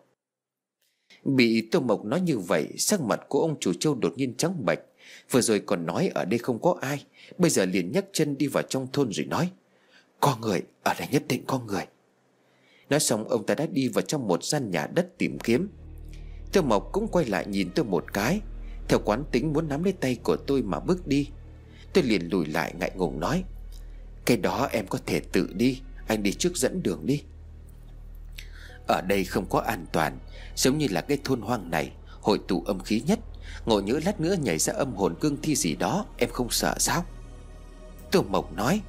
Bị Tô Mộc nói như vậy, sắc mặt của ông chủ Châu đột nhiên trắng bệch. Vừa rồi còn nói ở đây không có ai, bây giờ liền nhấc chân đi vào trong thôn rồi nói: có người, ở đây nhất định có người. Nói xong ông ta đã đi vào trong một gian nhà đất tìm kiếm. Tô Mộc cũng quay lại nhìn tôi một cái, theo quán tính muốn nắm lấy tay của tôi mà bước đi. Tôi liền lùi lại ngại ngùng nói: "Cái đó em có thể tự đi, anh đi trước dẫn đường đi. Ở đây không có an toàn, giống như là cái thôn hoang này hội tụ âm khí nhất, ngộ nhỡ lát nữa nhảy ra âm hồn cương thi gì đó, em không sợ sao?" Tô Mộc nói.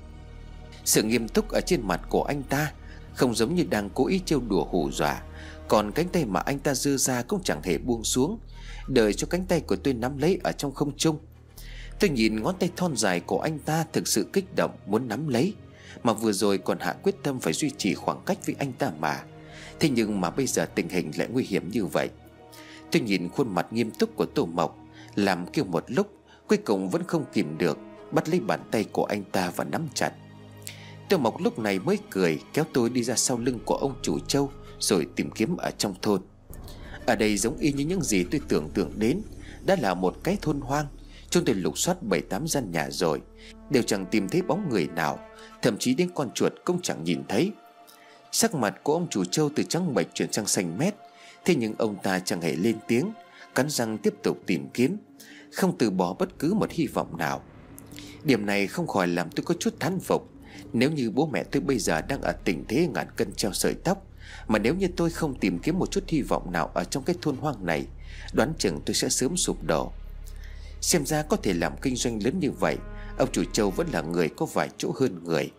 Sự nghiêm túc ở trên mặt của anh ta không giống như đang cố ý trêu đùa hù dọa, còn cánh tay mà anh ta giơ ra cũng chẳng hề buông xuống, đợi cho cánh tay của tôi nắm lấy ở trong không trung. Tôi nhìn ngón tay thon dài của anh ta thực sự kích động muốn nắm lấy, mà vừa rồi còn hạ quyết tâm phải duy trì khoảng cách với anh ta mà. Thế nhưng mà bây giờ tình hình lại nguy hiểm như vậy. Tôi nhìn khuôn mặt nghiêm túc của Tô Mộc, làm kêu một lúc, cuối cùng vẫn không kìm được, bắt lấy bàn tay của anh ta và nắm chặt. Tô Mộc lúc này mới cười kéo tôi đi ra sau lưng của ông chủ trâu, rồi tìm kiếm ở trong thôn. Ở đây giống y như những gì tôi tưởng tượng đến, đã là một cái thôn hoang. Chúng tôi lục soát 7-8 gian nhà rồi, đều chẳng tìm thấy bóng người nào, thậm chí đến con chuột cũng chẳng nhìn thấy. Sắc mặt của ông chủ trâu từ trắng bệch chuyển sang xanh mét, thế nhưng ông ta chẳng hề lên tiếng, cắn răng tiếp tục tìm kiếm, không từ bỏ bất cứ một hy vọng nào. Điểm này không khỏi làm tôi có chút thán phục. Nếu như bố mẹ tôi bây giờ đang ở tình thế ngàn cân treo sợi tóc, mà nếu như tôi không tìm kiếm một chút hy vọng nào ở trong cái thôn hoang này, đoán chừng tôi sẽ sớm sụp đổ. Xem ra có thể làm kinh doanh lớn như vậy, ông chủ trâu vẫn là người có vài chỗ hơn người.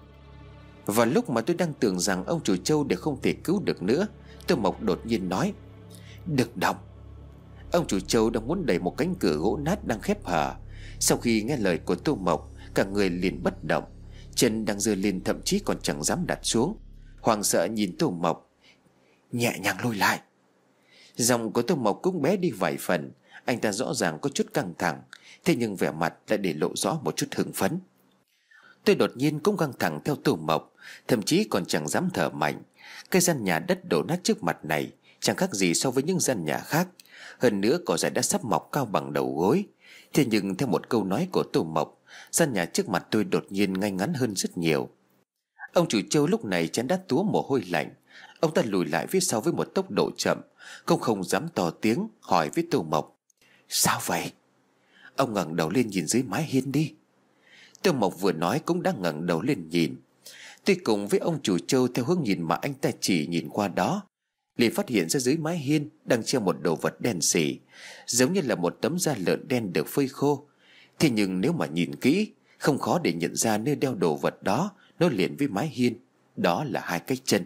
Vào lúc mà tôi đang tưởng rằng ông chủ trâu để không thể cứu được nữa, Tô Mộc đột nhiên nói: "Đừng động." Ông chủ trâu đang muốn đẩy một cánh cửa gỗ nát đang khép hờ. Sau khi nghe lời của Tô Mộc, cả người liền bất động, chân đang giơ lên thậm chí còn chẳng dám đặt xuống, hoảng sợ nhìn Tô Mộc: "Nhẹ nhàng lùi lại." Giọng của Tô Mộc cũng bé đi vài phần, anh ta rõ ràng có chút căng thẳng, thế nhưng vẻ mặt lại để lộ rõ một chút hưng phấn. Tôi đột nhiên cũng căng thẳng theo Tô Mộc, thậm chí còn chẳng dám thở mạnh. Cái gian nhà đất đổ nát trước mặt này chẳng khác gì so với những gian nhà khác, hơn nữa cỏ dại đã sắp mọc cao bằng đầu gối. Thế nhưng theo một câu nói của Tô Mộc, gian nhà trước mặt tôi đột nhiên ngay ngắn hơn rất nhiều. Ông chủ trâu lúc này chán đã túa mồ hôi lạnh. Ông ta lùi lại phía sau với một tốc độ chậm, không dám to tiếng hỏi với Tô Mộc: "Sao vậy?" Ông ngẩng đầu lên nhìn dưới mái hiên đi. Tô Mộc vừa nói cũng đang ngẩng đầu lên nhìn. Tuy cùng với ông chủ trâu theo hướng nhìn mà anh ta chỉ nhìn qua đó, liền phát hiện ra dưới mái hiên đang treo một đồ vật đen sì, giống như là một tấm da lợn đen được phơi khô. Thế nhưng nếu mà nhìn kỹ, không khó để nhận ra nơi đeo đồ vật đó nối liền với mái hiên, đó là hai cái chân.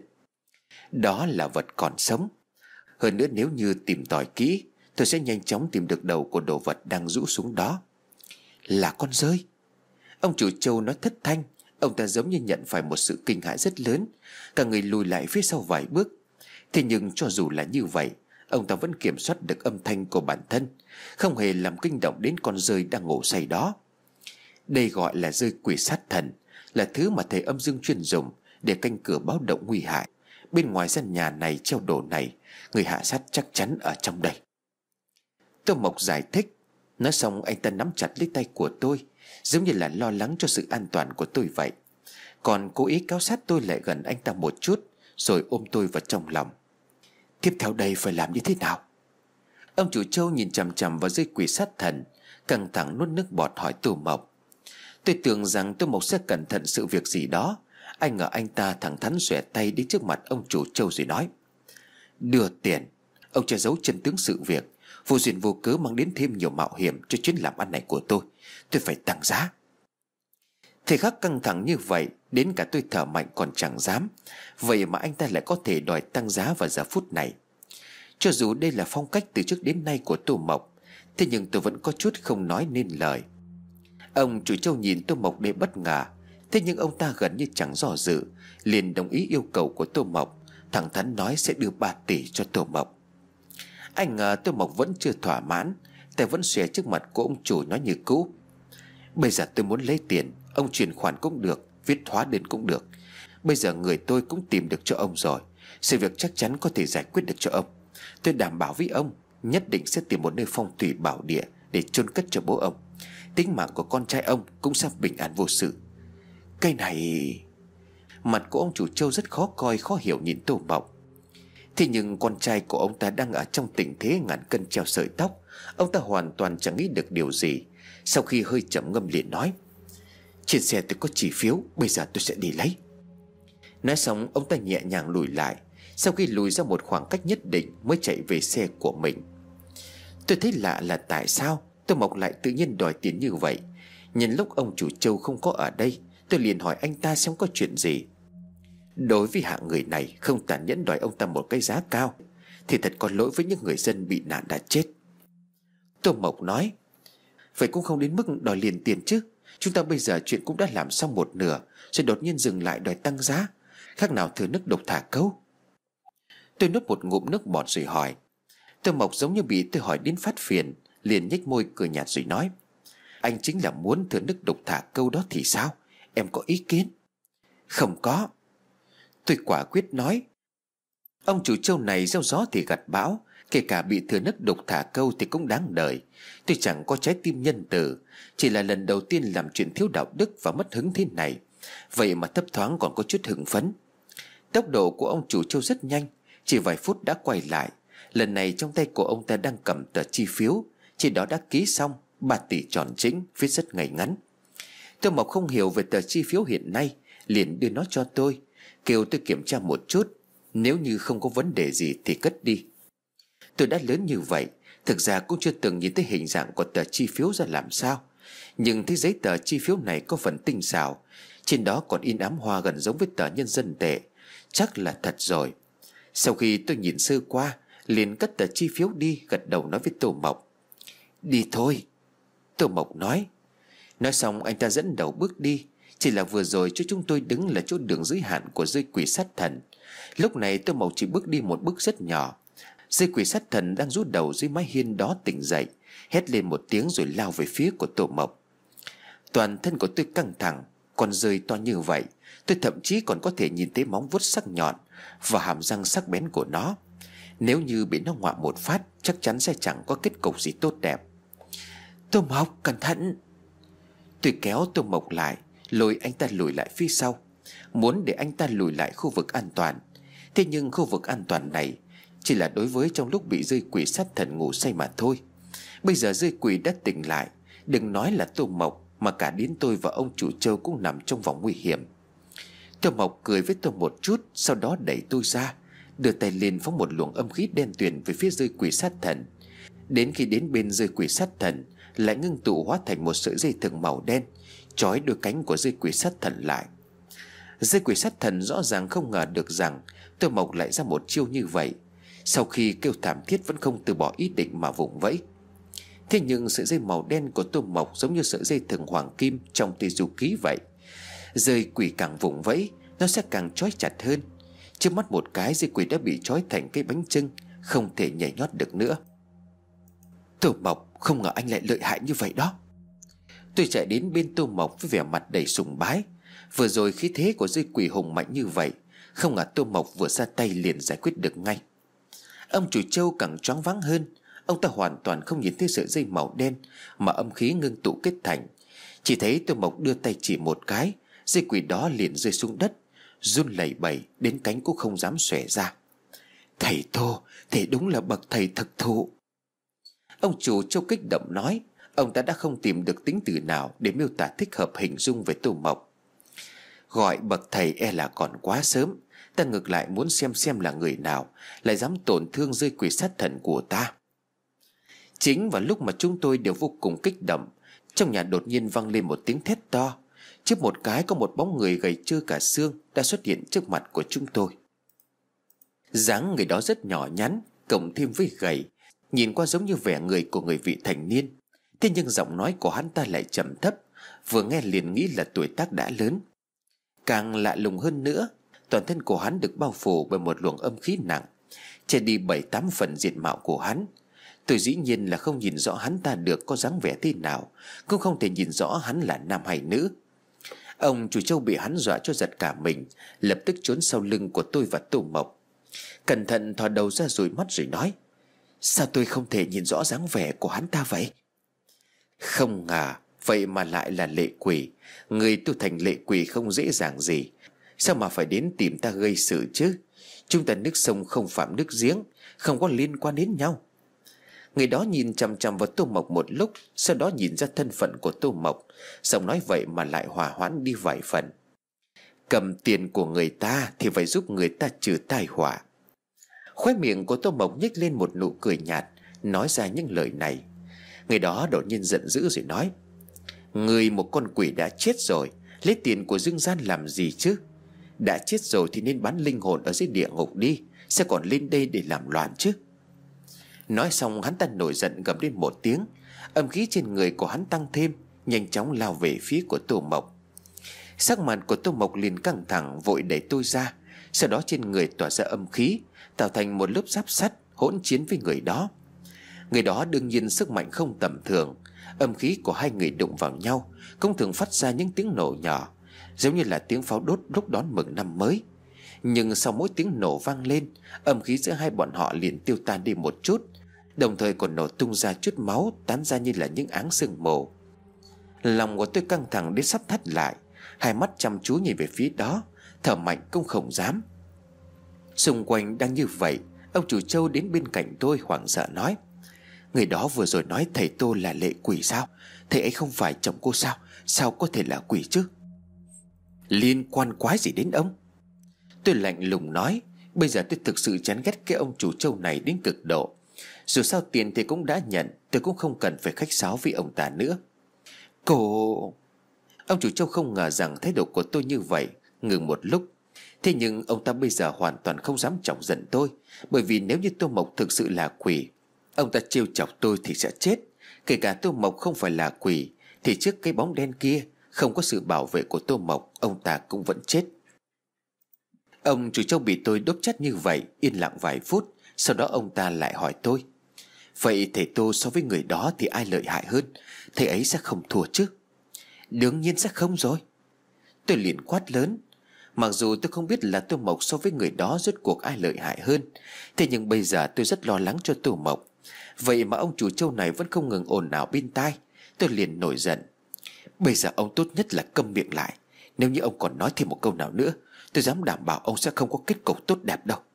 Đó là vật còn sống. Hơn nữa nếu như tìm tòi kỹ, tôi sẽ nhanh chóng tìm được đầu của đồ vật đang rũ xuống đó. Là con dơi. Ông chủ trâu nói thất thanh. Ông ta giống như nhận phải một sự kinh hãi rất lớn, cả người lùi lại phía sau vài bước. Thế nhưng cho dù là như vậy, ông ta vẫn kiểm soát được âm thanh của bản thân, không hề làm kinh động đến con dơi đang ngủ say đó. Đây gọi là dơi quỷ sát thần, là thứ mà thầy âm dương chuyên dùng để canh cửa báo động nguy hại. Bên ngoài gian nhà này treo đồ này, người hạ sát chắc chắn ở trong đây. Tô Mộc giải thích. Nói xong anh ta nắm chặt lấy tay của tôi, giống như là lo lắng cho sự an toàn của tôi vậy, còn cố ý kéo sát tôi lại gần anh ta một chút, rồi ôm tôi vào trong lòng. Tiếp theo đây phải làm như thế nào? Ông chủ trâu nhìn chằm chằm vào dây quỷ sát thần, căng thẳng nuốt nước bọt hỏi Tô Mộc. Tôi tưởng rằng Tô Mộc sẽ cẩn thận sự việc gì đó, anh ngờ anh ta thẳng thắn xòe tay đến trước mặt ông chủ trâu rồi nói: "Đưa tiền." Ông che giấu chân tướng sự việc, vô duyên vô cớ mang đến thêm nhiều mạo hiểm cho chuyến làm ăn này của tôi phải tăng giá. Thầy khắc căng thẳng như vậy, đến cả tôi thở mạnh còn chẳng dám. Vậy mà anh ta lại có thể đòi tăng giá vào giờ phút này. Cho dù đây là phong cách từ trước đến nay của Tô Mộc, thế nhưng tôi vẫn có chút không nói nên lời. Ông chủ trâu nhìn Tô Mộc để bất ngờ, thế nhưng ông ta gần như chẳng do dự, liền đồng ý yêu cầu của Tô Mộc, thẳng thắn nói sẽ đưa 3 tỷ cho Tô Mộc. Anh ngờ Tô Mộc vẫn chưa thỏa mãn, tay vẫn xòe trước mặt của ông chủ nói như cũ: "Bây giờ tôi muốn lấy tiền, ông chuyển khoản cũng được, viết hóa đơn cũng được. Bây giờ người tôi cũng tìm được cho ông rồi, sự việc chắc chắn có thể giải quyết được cho ông. Tôi đảm bảo với ông, nhất định sẽ tìm một nơi phong thủy bảo địa để chôn cất cho bố ông. Tính mạng của con trai ông cũng sẽ bình an vô sự." Cái này... Mặt của ông chủ trâu rất khó coi, khó hiểu nhìn Tô Mộc. Thế nhưng con trai của ông ta đang ở trong tình thế ngàn cân treo sợi tóc. Ông ta hoàn toàn chẳng nghĩ được điều gì. Sau khi hơi trầm ngâm liền nói: trên xe tôi có chi phiếu, bây giờ tôi sẽ đi lấy. Nói xong ông ta nhẹ nhàng lùi lại. Sau khi lùi ra một khoảng cách nhất định mới chạy về xe của mình. Tôi thấy lạ là tại sao Tô Mộc lại tự nhiên đòi tiền như vậy. Nhân lúc ông chủ trâu không có ở đây, tôi liền hỏi anh ta xem có chuyện gì. Đối với hạng người này, không tàn nhẫn đòi ông ta một cái giá cao thì thật có lỗi với những người dân bị nạn đã chết. Tô Mộc nói: vậy cũng không đến mức đòi liền tiền chứ. Chúng ta bây giờ chuyện cũng đã làm xong một nửa, rồi đột nhiên dừng lại đòi tăng giá, khác nào thừa nước độc thả câu. Tôi nuốt một ngụm nước bọt rồi hỏi. Tô Mộc giống như bị tôi hỏi đến phát phiền, liền nhếch môi cười nhạt rồi nói: anh chính là muốn thừa nước độc thả câu đó thì sao? Em có ý kiến? Không có, tôi quả quyết nói. Ông chủ trâu này gieo gió thì gặt bão, kể cả bị thừa nước độc thả câu thì cũng đáng đời. Tôi chẳng có trái tim nhân từ, chỉ là lần đầu tiên làm chuyện thiếu đạo đức và mất hứng thế này, vậy mà thấp thoáng còn có chút hưng phấn. Tốc độ của ông chủ trâu rất nhanh, chỉ vài phút đã quay lại. Lần này trong tay của ông ta đang cầm tờ chi phiếu, trên đó đã ký xong 3 tỷ tròn chỉnh, viết rất ngay ngắn. Tô Mộc không hiểu về tờ chi phiếu hiện nay, liền đưa nó cho tôi, kêu tôi kiểm tra một chút, nếu như không có vấn đề gì thì cất đi. Tôi đã lớn như vậy, thực ra cũng chưa từng nhìn thấy hình dạng của tờ chi phiếu ra làm sao. Nhưng thấy giấy tờ chi phiếu này có phần tinh xảo, trên đó còn in ám hoa gần giống với tờ nhân dân tệ, chắc là thật rồi. Sau khi tôi nhìn sơ qua, liền cất tờ chi phiếu đi, gật đầu nói với Tô Mộc: đi thôi. Tô Mộc nói. Nói xong anh ta dẫn đầu bước đi. Chỉ là vừa rồi chỗ chúng tôi đứng là chỗ đường giới hạn của dây quỷ sát thần. Lúc này Tô Mộc chỉ bước đi một bước rất nhỏ. Dây quỷ sát thần đang rút đầu dưới mái hiên đó tỉnh dậy, hét lên một tiếng rồi lao về phía của Tô Mộc. Toàn thân của tôi căng thẳng. Con rơi to như vậy, tôi thậm chí còn có thể nhìn thấy móng vuốt sắc nhọn và hàm răng sắc bén của nó. Nếu như bị nó ngoạm một phát, chắc chắn sẽ chẳng có kết cục gì tốt đẹp. Tô Mộc, cẩn thận. Tôi kéo Tô Mộc lại, lôi anh ta lùi lại phía sau, muốn để anh ta lùi lại khu vực an toàn. Thế nhưng khu vực an toàn này chỉ là đối với trong lúc bị dây quỷ sát thần ngủ say mà thôi. Bây giờ dây quỷ đã tỉnh lại, đừng nói là Tô Mộc, mà cả đến tôi và ông chủ trâu cũng nằm trong vòng nguy hiểm. Tô Mộc cười với tôi một chút, sau đó đẩy tôi ra, đưa tay lên phóng một luồng âm khí đen tuyền về phía dây quỷ sát thần. Đến khi đến bên dây quỷ sát thần, lại ngưng tụ hóa thành một sợi dây thừng màu đen, trói đôi cánh của dây quỷ sát thần lại. Dây quỷ sát thần rõ ràng không ngờ được rằng Tô Mộc lại ra một chiêu như vậy. Sau khi kêu thảm thiết vẫn không từ bỏ ý định mà vùng vẫy. Thế nhưng sợi dây màu đen của Tô Mộc giống như sợi dây thừng hoàng kim trong Tây Du Ký vậy. Dây quỷ càng vùng vẫy, nó sẽ càng trói chặt hơn. Trước mắt một cái, dây quỷ đã bị trói thành cái bánh chưng, không thể nhảy nhót được nữa. Tô Mộc, không ngờ anh lại lợi hại như vậy đó. Tôi chạy đến bên Tô Mộc với vẻ mặt đầy sùng bái. Vừa rồi khí thế của dây quỷ hùng mạnh như vậy, không ngờ Tô Mộc vừa ra tay liền giải quyết được ngay. Ông chủ trâu càng choáng váng hơn. Ông ta hoàn toàn không nhìn thấy sợi dây màu đen mà âm khí ngưng tụ kết thành. Chỉ thấy Tô Mộc đưa tay chỉ một cái, dây quỷ đó liền rơi xuống đất, run lẩy bẩy đến cánh cũng không dám xòe ra. Thầy Tô, thầy đúng là bậc thầy thực thụ. Ông chủ trâu kích động nói. Ông ta đã không tìm được tính từ nào để miêu tả thích hợp hình dung về Tô Mộc. Gọi bậc thầy e là còn quá sớm. Ta ngược lại muốn xem là người nào lại dám tổn thương dây quỷ sát thần của ta. Chính vào lúc mà chúng tôi đều vô cùng kích động, trong nhà đột nhiên vang lên một tiếng thét to. Trước một cái có một bóng người gầy trơ cả xương đã xuất hiện trước mặt của chúng tôi. Dáng người đó rất nhỏ nhắn, cộng thêm với gầy, nhìn qua giống như vẻ người của người vị thành niên. Thế nhưng giọng nói của hắn ta lại trầm thấp, vừa nghe liền nghĩ là tuổi tác đã lớn. Càng lạ lùng hơn nữa, toàn thân của hắn được bao phủ bởi một luồng âm khí nặng, che đi 7-8 phần diện mạo của hắn. Tôi dĩ nhiên là không nhìn rõ hắn ta được có dáng vẻ thế nào, cũng không thể nhìn rõ hắn là nam hay nữ. Ông chủ trâu bị hắn dọa cho giật cả mình, lập tức trốn sau lưng của tôi và Tô Mộc. Cẩn thận thò đầu ra dụi mắt rồi nói: sao tôi không thể nhìn rõ dáng vẻ của hắn ta vậy? Không ngờ vậy mà lại là lệ quỷ. Người tu thành lệ quỷ không dễ dàng gì. Sao mà phải đến tìm ta gây sự chứ? Chúng ta nước sông không phạm nước giếng, không có liên quan đến nhau. Người đó nhìn chằm chằm vào Tô Mộc một lúc, sau đó nhìn ra thân phận của Tô Mộc, giọng nói vậy mà lại hòa hoãn đi vài phần. Cầm tiền của người ta thì phải giúp người ta trừ tai họa. Khóe miệng của Tô Mộc nhếch lên một nụ cười nhạt, nói ra những lời này. Người đó đột nhiên giận dữ rồi nói: Người một con quỷ đã chết rồi, lấy tiền của dương gian làm gì chứ? Đã chết rồi thì nên bán linh hồn ở dưới địa ngục đi, sẽ còn lên đây để làm loạn chứ? Nói xong hắn ta nổi giận gầm lên một tiếng. Âm khí trên người của hắn tăng thêm, nhanh chóng lao về phía của Tô Mộc. Sắc mặt của Tô Mộc liền căng thẳng, vội đẩy tôi ra. Sau đó trên người tỏa ra âm khí, tạo thành một lớp giáp sắt hỗn chiến với người đó. Người đó đương nhiên sức mạnh không tầm thường. Âm khí của hai người đụng vào nhau cũng thường phát ra những tiếng nổ nhỏ, giống như là tiếng pháo đốt lúc đón mừng năm mới. Nhưng sau mỗi tiếng nổ vang lên, âm khí giữa hai bọn họ liền tiêu tan đi một chút, đồng thời còn nổ tung ra chút máu, tán ra như là những áng sương mù. Lòng của tôi căng thẳng đến sắp thắt lại, hai mắt chăm chú nhìn về phía đó, thở mạnh cũng không dám. Xung quanh đang như vậy, ông chủ Châu đến bên cạnh tôi hoảng sợ nói: Người đó vừa rồi nói thầy Tô là lệ quỷ sao? Thầy ấy không phải chồng cô sao? Sao có thể là quỷ chứ? Liên quan quái gì đến ông? Tôi lạnh lùng nói: Bây giờ tôi thực sự chán ghét cái ông chủ Châu này đến cực độ. Dù sao tiền thì cũng đã nhận, tôi cũng không cần phải khách sáo với ông ta nữa. Cô... Ông chủ Châu không ngờ rằng thái độ của tôi như vậy, ngừng một lúc. Thế nhưng ông ta bây giờ hoàn toàn không dám chọc giận tôi, bởi vì nếu như Tô Mộc thực sự là quỷ, ông ta trêu chọc tôi thì sẽ chết. Kể cả Tô Mộc không phải là quỷ, thì trước cái bóng đen kia, không có sự bảo vệ của Tô Mộc, ông ta cũng vẫn chết. Ông chủ Châu bị tôi đốt chết như vậy, yên lặng vài phút. Sau đó ông ta lại hỏi tôi: Vậy thầy Tô so với người đó thì ai lợi hại hơn? Thầy ấy sẽ không thua chứ? Đương nhiên sẽ không rồi. Tôi liền quát lớn. Mặc dù tôi không biết là Tô Mộc so với người đó rốt cuộc ai lợi hại hơn, thế nhưng bây giờ tôi rất lo lắng cho Tô Mộc. Vậy mà ông chủ Châu này vẫn không ngừng ồn ào bên tai. Tôi liền nổi giận. Bây giờ ông tốt nhất là câm miệng lại. Nếu như ông còn nói thêm một câu nào nữa, tôi dám đảm bảo ông sẽ không có kết cục tốt đẹp đâu.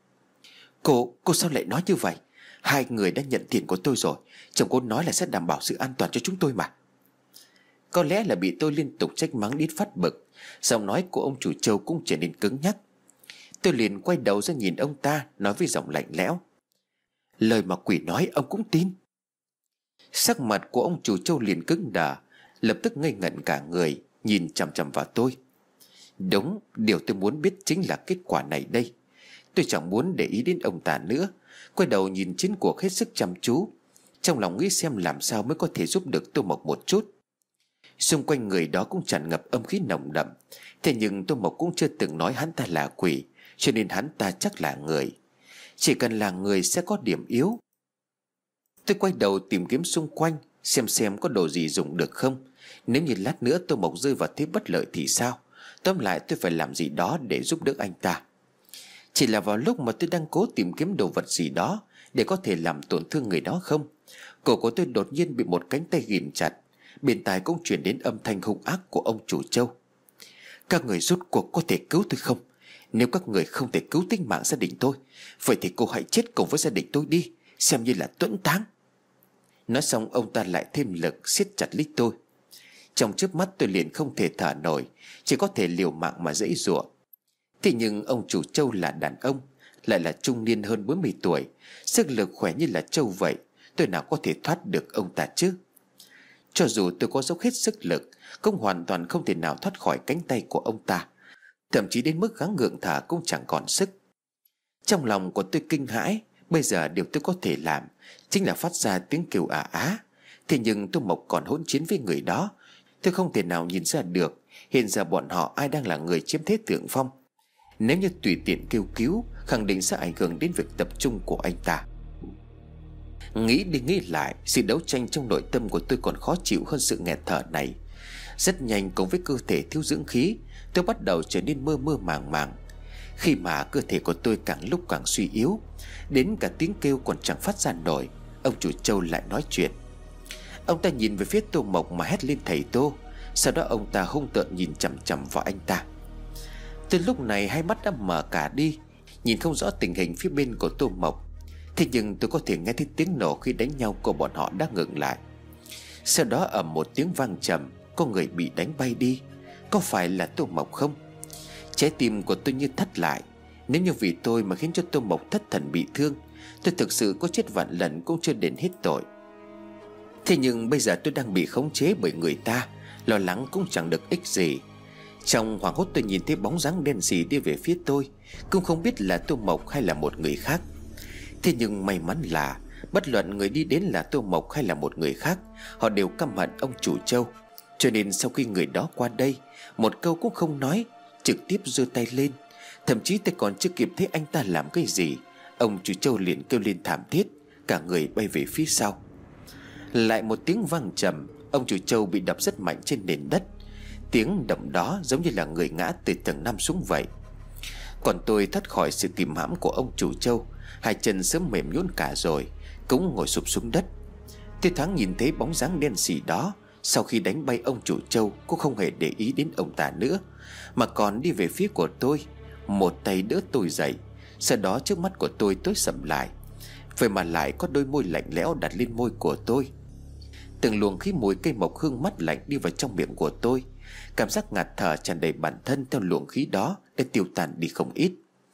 Cô sao lại nói như vậy? Hai người đã nhận tiền của tôi rồi. Chồng cô nói là sẽ đảm bảo sự an toàn cho chúng tôi mà. Có lẽ là bị tôi liên tục trách mắng đến phát bực, giọng nói của ông chủ Châu cũng trở nên cứng nhắc. Tôi liền quay đầu ra nhìn ông ta, nói với giọng lạnh lẽo: Lời mà quỷ nói ông cũng tin? Sắc mặt của ông chủ Châu liền cứng đờ, lập tức ngây ngẩn cả người, nhìn chằm chằm vào tôi. Đúng, điều tôi muốn biết chính là kết quả này đây. Tôi chẳng muốn để ý đến ông ta nữa, quay đầu nhìn chiến cuộc hết sức chăm chú, trong lòng nghĩ xem làm sao mới có thể giúp được Tô Mộc một chút. Xung quanh người đó cũng tràn ngập âm khí nồng đậm. Thế nhưng Tô Mộc cũng chưa từng nói hắn ta là quỷ, cho nên hắn ta chắc là người. Chỉ cần là người sẽ có điểm yếu. Tôi quay đầu tìm kiếm xung quanh, xem có đồ gì dùng được không. Nếu như lát nữa Tô Mộc rơi vào thế bất lợi thì sao? Tóm lại tôi phải làm gì đó để giúp đỡ anh ta. Chỉ là vào lúc mà tôi đang cố tìm kiếm đồ vật gì đó để có thể làm tổn thương người đó không, cổ của tôi đột nhiên bị một cánh tay ghìm chặt. Bên tai cũng truyền đến âm thanh hung ác của ông chủ Châu: Các người rốt cuộc có thể cứu tôi không? Nếu các người không thể cứu tính mạng gia đình tôi, vậy thì cô hãy chết cùng với gia đình tôi đi, xem như là tuẫn táng. Nói xong ông ta lại thêm lực siết chặt lấy tôi. Trong chớp mắt tôi liền không thể thở nổi, chỉ có thể liều mạng mà giãy giụa. Thế nhưng ông chủ Châu là đàn ông, lại là trung niên hơn 40 tuổi, sức lực khỏe như là trâu vậy, tôi nào có thể thoát được ông ta chứ? Cho dù tôi có dốc hết sức lực, cũng hoàn toàn không thể nào thoát khỏi cánh tay của ông ta. Thậm chí đến mức gắng gượng thở cũng chẳng còn sức. Trong lòng của tôi kinh hãi. Bây giờ điều tôi có thể làm chính là phát ra tiếng kêu ả á. Thế nhưng Tô Mộc còn hỗn chiến với người đó. Tôi không thể nào nhìn ra được hiện giờ bọn họ ai đang là người chiếm thế thượng phong. Nếu như tùy tiện kêu cứu, khẳng định sẽ ảnh hưởng đến việc tập trung của anh ta. Nghĩ đi nghĩ lại, sự đấu tranh trong nội tâm của tôi còn khó chịu hơn sự nghẹt thở này. Rất nhanh cùng với cơ thể thiếu dưỡng khí, tôi bắt đầu trở nên mơ mơ màng màng. Khi mà cơ thể của tôi càng lúc càng suy yếu, đến cả tiếng kêu còn chẳng phát ra nổi, ông chủ Châu lại nói chuyện. Ông ta nhìn về phía Tô Mộc mà hét lên thầy Tô. Sau đó ông ta hung tợn nhìn chằm chằm vào anh ta. Từ lúc này hai mắt đã mở cả đi, nhìn không rõ tình hình phía bên của Tô Mộc. Thế nhưng tôi có thể nghe thấy tiếng nổ khi đánh nhau của bọn họ đã ngừng lại. Sau đó ầm một tiếng vang trầm, có người bị đánh bay đi. Có phải là Tô Mộc không? Trái tim của tôi như thắt lại. Nếu như vì tôi mà khiến cho Tô Mộc thất thần bị thương, tôi thực sự có chết vạn lần cũng chưa đền hết tội. Thế nhưng bây giờ tôi đang bị khống chế bởi người ta, lo lắng cũng chẳng được ích gì. Trong hoảng hốt tôi nhìn thấy bóng dáng đen sì đi về phía tôi, cũng không biết là Tô Mộc hay là một người khác. Thế nhưng may mắn là bất luận người đi đến là Tô Mộc hay là một người khác, họ đều căm hận ông chủ Châu. Cho nên sau khi người đó qua đây, một câu cũng không nói, trực tiếp giơ tay lên. Thậm chí tôi còn chưa kịp thấy anh ta làm cái gì, ông chủ Châu liền kêu lên thảm thiết, cả người bay về phía sau. Lại một tiếng vang trầm, ông chủ Châu bị đập rất mạnh trên nền đất. Tiếng động đó giống như là người ngã từ tầng 5 xuống vậy. Còn tôi thoát khỏi sự kìm hãm của ông chủ Châu, hai chân sớm mềm nhũn cả rồi, cũng ngồi sụp xuống đất. Tôi thoáng nhìn thấy bóng dáng đen sì đó. Sau khi đánh bay ông chủ Châu, cũng không hề để ý đến ông ta nữa, mà còn đi về phía của tôi, một tay đỡ tôi dậy. Sau đó trước mắt của tôi tối sầm lại, vậy mà lại có đôi môi lạnh lẽo đặt lên môi của tôi. Từng luồng khí mùi cây mộc hương mát lạnh đi vào trong miệng của tôi. Cảm giác ngạt thở tràn đầy bản thân theo luồng khí đó đã tiêu tan đi không ít.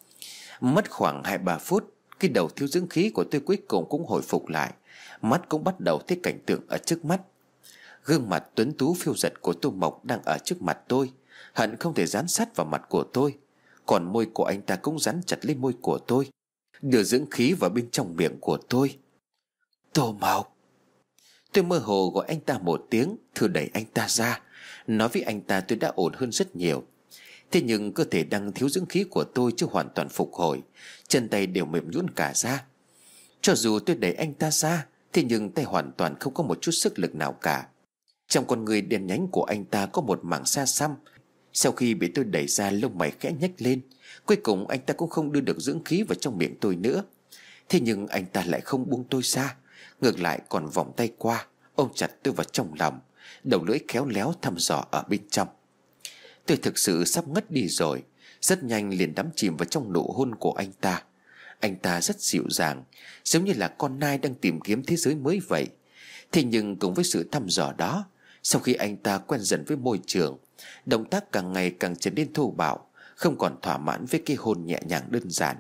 Mất khoảng 2-3 phút, cái đầu thiếu dưỡng khí của tôi cuối cùng cũng hồi phục lại. Mắt cũng bắt đầu thấy cảnh tượng ở trước mắt. Gương mặt tuấn tú phiêu dật của Tô Mộc đang ở trước mặt tôi, hận không thể dán sát vào mặt của tôi. Còn môi của anh ta cũng dán chặt lên môi của tôi, đưa dưỡng khí vào bên trong miệng của tôi. Tô Mộc! Tôi mơ hồ gọi anh ta một tiếng, thử đẩy anh ta ra, nói với anh ta tôi đã ổn hơn rất nhiều. Thế nhưng cơ thể đang thiếu dưỡng khí của tôi chưa hoàn toàn phục hồi, chân tay đều mềm nhũn cả ra. Cho dù tôi đẩy anh ta ra, thế nhưng tay hoàn toàn không có một chút sức lực nào cả. Trong con người đen nhánh của anh ta có một mảng xa xăm. Sau khi bị tôi đẩy ra, lông mày khẽ nhếch lên. Cuối cùng anh ta cũng không đưa được dưỡng khí vào trong miệng tôi nữa. Thế nhưng anh ta lại không buông tôi ra, ngược lại còn vòng tay qua, ôm chặt tôi vào trong lòng, đầu lưỡi khéo léo thăm dò ở bên trong. Tôi thực sự sắp ngất đi rồi, rất nhanh liền đắm chìm vào trong nụ hôn của anh ta. Anh ta rất dịu dàng, giống như là con nai đang tìm kiếm thế giới mới vậy. Thế nhưng cùng với sự thăm dò đó, sau khi anh ta quen dần với môi trường, động tác càng ngày càng trở nên thô bạo, không còn thỏa mãn với cái hôn nhẹ nhàng đơn giản.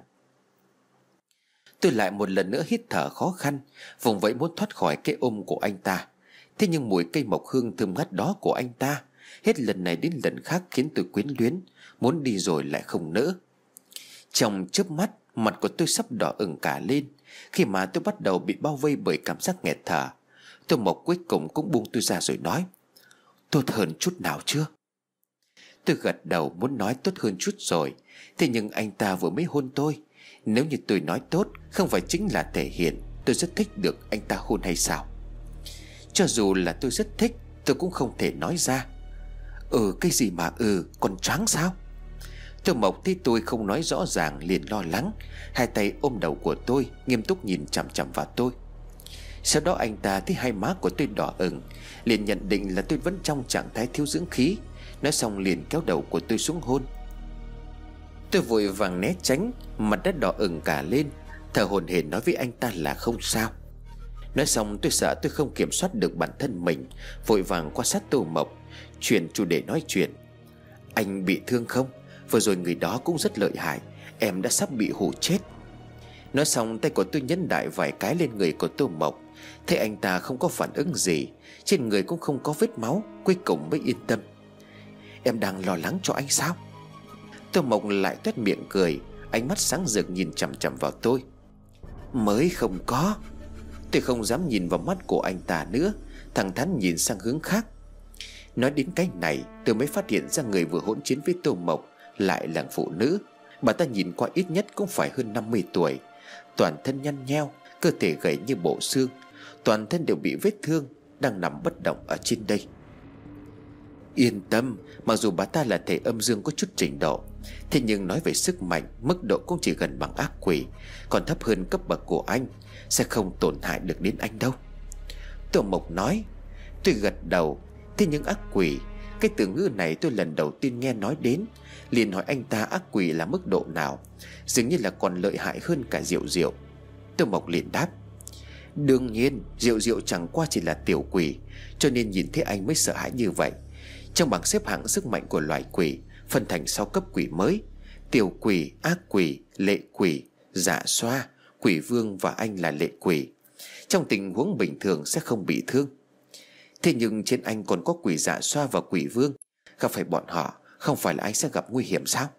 Tôi lại một lần nữa hít thở khó khăn, vùng vẫy muốn thoát khỏi cái ôm của anh ta. Thế nhưng mùi cây mộc hương thơm ngát đó của anh ta hết lần này đến lần khác khiến tôi quyến luyến, muốn đi rồi lại không nỡ. Trong chớp mắt, mặt của tôi sắp đỏ ửng cả lên khi mà tôi bắt đầu bị bao vây bởi cảm giác nghẹt thở. Tô Mộc cuối cùng cũng buông tôi ra rồi nói: Tốt hơn chút nào chưa? Tôi gật đầu muốn nói tốt hơn chút rồi. Thế nhưng anh ta vừa mới hôn tôi. Nếu như tôi nói tốt, không phải chính là thể hiện tôi rất thích được anh ta hôn hay sao? Cho dù là tôi rất thích, tôi cũng không thể nói ra. Cái gì mà còn choáng sao? Tô Mộc thấy tôi không nói rõ ràng liền lo lắng, hai tay ôm đầu của tôi, nghiêm túc nhìn chằm chằm vào tôi. Sau đó anh ta thấy hai má của tôi đỏ ửng, liền nhận định là tôi vẫn trong trạng thái thiếu dưỡng khí. Nói xong liền kéo đầu của tôi xuống hôn. Tôi vội vàng né tránh, mặt đã đỏ ửng cả lên, thở hổn hển nói với anh ta là không sao. Nói xong tôi sợ tôi không kiểm soát được bản thân mình, vội vàng qua sát Tô Mộc, chuyển chủ đề nói chuyện. Anh bị thương không? Vừa rồi người đó cũng rất lợi hại, em đã sắp bị hù chết. Nói xong tay của tôi nhấn đại vài cái lên người của Tô Mộc. Thấy anh ta không có phản ứng gì, trên người cũng không có vết máu, cuối cùng mới yên tâm. Em đang lo lắng cho anh sao? Tô Mộc lại toét miệng cười, ánh mắt sáng rực nhìn chằm chằm vào tôi. Mới không có. Tôi không dám nhìn vào mắt của anh ta nữa, thẳng thắn nhìn sang hướng khác. Nói đến cái này, tôi mới phát hiện ra người vừa hỗn chiến với Tô Mộc lại là phụ nữ. Bà ta nhìn qua ít nhất cũng phải hơn 50 tuổi, toàn thân nhăn nheo, cơ thể gầy như bộ xương, toàn thân đều bị vết thương, đang nằm bất động ở trên đây. Yên tâm, mặc dù bà ta là thể âm dương có chút trình độ, thế nhưng nói về sức mạnh, mức độ cũng chỉ gần bằng ác quỷ, còn thấp hơn cấp bậc của anh, sẽ không tổn hại được đến anh đâu. Tô Mộc nói. Tôi gật đầu. Thế nhưng ác quỷ, Cái từ ngữ này tôi lần đầu tiên nghe nói đến, liền hỏi anh ta ác quỷ là mức độ nào, dường như là còn lợi hại hơn cả Diệu Diệu. Tô Mộc liền đáp: đương nhiên, Diệu Diệu chẳng qua chỉ là tiểu quỷ, cho nên nhìn thấy anh mới sợ hãi như vậy. Trong bảng xếp hạng sức mạnh của loài quỷ phân thành 6 cấp quỷ mới: tiểu quỷ, ác quỷ, lệ quỷ, dạ xoa, quỷ vương và anh là lệ quỷ. Trong tình huống bình thường sẽ không bị thương. Thế nhưng trên anh còn có quỷ dạ xoa và quỷ vương, gặp phải bọn họ không phải là anh sẽ gặp nguy hiểm sao?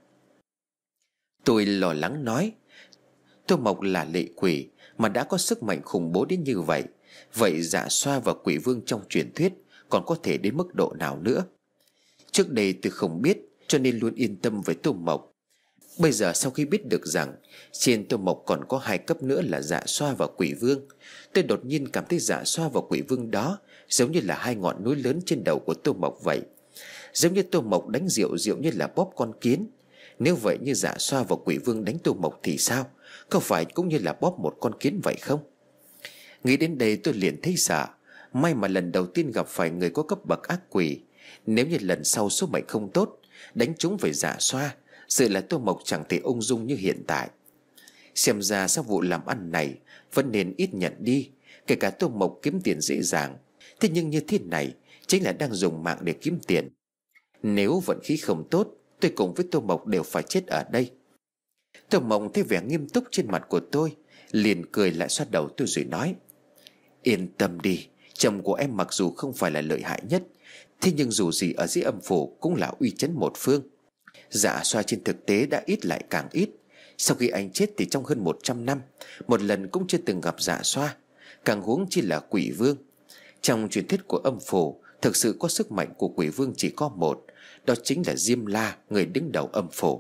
Tôi lo lắng nói: Tô Mộc là lệ quỷ mà đã có sức mạnh khủng bố đến như vậy, vậy dạ xoa và quỷ vương trong truyền thuyết còn có thể đến mức độ nào nữa? Trước đây tôi không biết, cho nên luôn yên tâm với Tô Mộc. Bây giờ sau khi biết được rằng trên Tô Mộc còn có 2 cấp nữa là dạ xoa và quỷ vương, tôi đột nhiên cảm thấy dạ xoa và quỷ vương đó giống như là 2 ngọn núi lớn trên đầu của Tô Mộc vậy. Giống như Tô Mộc đánh Diệu Diệu như là bóp con kiến. Nếu vậy như dạ xoa và quỷ vương đánh Tô Mộc thì sao? Có phải cũng như là bóp một con kiến vậy không? Nghĩ đến đây tôi liền thấy sợ. May mà lần đầu tiên gặp phải người có cấp bậc ác quỷ. Nếu như lần sau số mệnh không tốt, đánh chúng phải dạ xoa, sự là Tô Mộc chẳng thể ung dung như hiện tại. Xem ra sau vụ làm ăn này vẫn nên ít nhận đi, kể cả Tô Mộc kiếm tiền dễ dàng. Thế nhưng như thế này chính là đang dùng mạng để kiếm tiền. Nếu vận khí không tốt, tôi cùng với Tô Mộc đều phải chết ở đây. Tô Mộc thấy vẻ nghiêm túc trên mặt của tôi, liền cười lại xoa đầu tôi rồi nói: yên tâm đi, chồng của em mặc dù không phải là lợi hại nhất, thế nhưng dù gì ở dưới âm phủ cũng là uy chấn một phương. Dạ xoa trên thực tế đã ít lại càng ít. Sau khi anh chết thì trong hơn 100 năm, một lần cũng chưa từng gặp dạ xoa, càng huống chi là quỷ vương. Trong truyền thuyết của âm phủ, thực sự có sức mạnh của quỷ vương chỉ có một, đó chính là Diêm La, người đứng đầu âm phủ.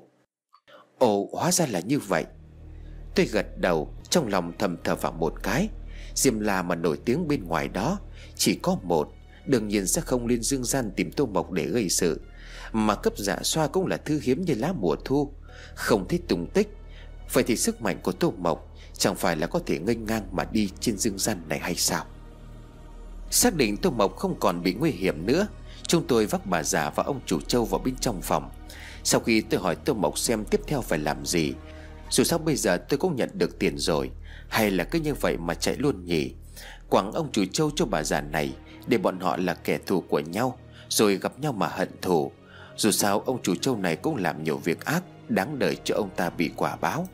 Ồ, hóa ra là như vậy. Tôi gật đầu, trong lòng thầm thở vào một cái. Diêm La mà nổi tiếng bên ngoài đó chỉ có một, đương nhiên sẽ không lên dương gian tìm Tô Mộc để gây sự. Mà cấp dạ xoa cũng là thứ hiếm như lá mùa thu, không thấy tung tích. Vậy thì sức mạnh của Tô Mộc chẳng phải là có thể nghênh ngang mà đi trên dương gian này hay sao? Xác định Tô Mộc không còn bị nguy hiểm nữa, chúng tôi vác bà già và ông chủ trâu vào bên trong phòng. Sau khi tôi hỏi Tô Mộc xem tiếp theo phải làm gì, dù sao bây giờ tôi cũng nhận được tiền rồi, hay là cứ như vậy mà chạy luôn nhỉ? Quẳng ông chủ trâu cho bà già này, để bọn họ là kẻ thù của nhau, rồi gặp nhau mà hận thù. Dù sao ông chủ trâu này cũng làm nhiều việc ác, đáng đời cho ông ta bị quả báo.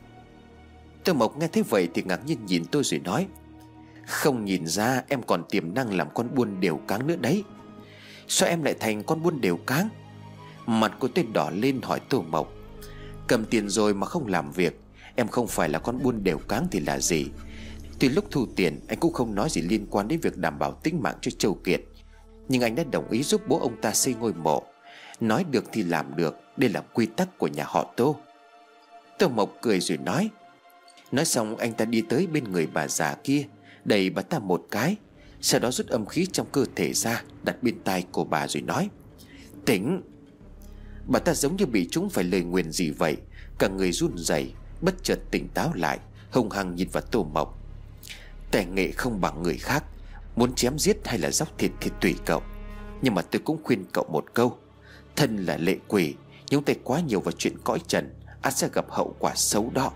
Tô Mộc nghe thấy vậy thì ngạc nhiên nhìn tôi rồi nói: không nhìn ra em còn tiềm năng làm con buôn đều cáng nữa đấy. Sao em lại thành con buôn đều cáng? Mặt của tôi đỏ lên hỏi Tô Mộc: cầm tiền rồi mà không làm việc, em không phải là con buôn đều cáng thì là gì? Tuy lúc thu tiền anh cũng không nói gì liên quan đến việc đảm bảo tính mạng cho Châu Kiệt, nhưng anh đã đồng ý giúp bố ông ta xây ngôi mộ. Nói được thì làm được, đây là quy tắc của nhà họ Tô. Tô Mộc cười rồi nói. Nói xong anh ta đi tới bên người bà già kia, đẩy bà ta một cái, sau đó rút âm khí trong cơ thể ra, đặt bên tai của bà rồi nói: tỉnh. Bà ta giống như bị trúng phải lời nguyền gì vậy, cả người run rẩy, bất chợt tỉnh táo lại, hung hăng nhìn vào Tô Mộc. Tài nghệ không bằng người khác, muốn chém giết hay là dóc thịt thì tùy cậu, nhưng mà tôi cũng khuyên cậu một câu: thân là lệ quỷ, nhúng tay quá nhiều vào chuyện cõi trần, ắt sẽ gặp hậu quả xấu đó.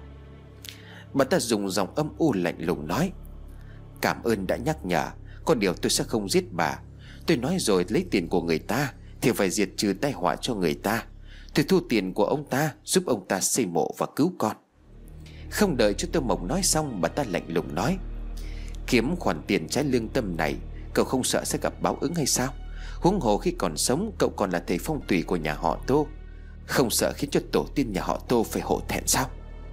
Bà ta dùng giọng âm u lạnh lùng nói: cảm ơn đã nhắc nhở, có điều tôi sẽ không giết bà. Tôi nói rồi, lấy tiền của người ta thì phải diệt trừ tai họa cho người ta. Tôi thu tiền của ông ta, giúp ông ta xây mộ và cứu con. Không đợi cho Tô Mộc nói xong, bà ta lạnh lùng nói: kiếm khoản tiền trái lương tâm này, cậu không sợ sẽ gặp báo ứng hay sao? Huống hồ khi còn sống cậu còn là thầy phong thủy của nhà họ Tô, không sợ khiến cho tổ tiên nhà họ Tô phải hổ thẹn sao?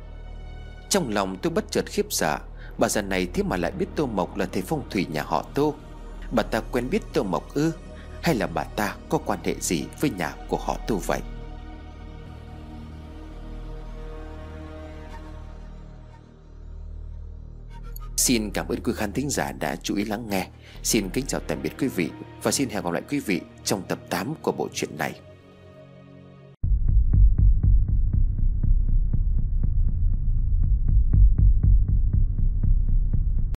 Trong lòng tôi bất chợt khiếp sợ, bà già này thế mà lại biết Tô Mộc là thầy phong thủy nhà họ Tô. Bà ta quen biết Tô Mộc ư? Hay là bà ta có quan hệ gì với nhà của họ Tô vậy? Xin cảm ơn quý khán thính giả đã chú ý lắng nghe. Xin kính chào tạm biệt quý vị, và xin hẹn gặp lại quý vị trong tập 8 của bộ truyện này.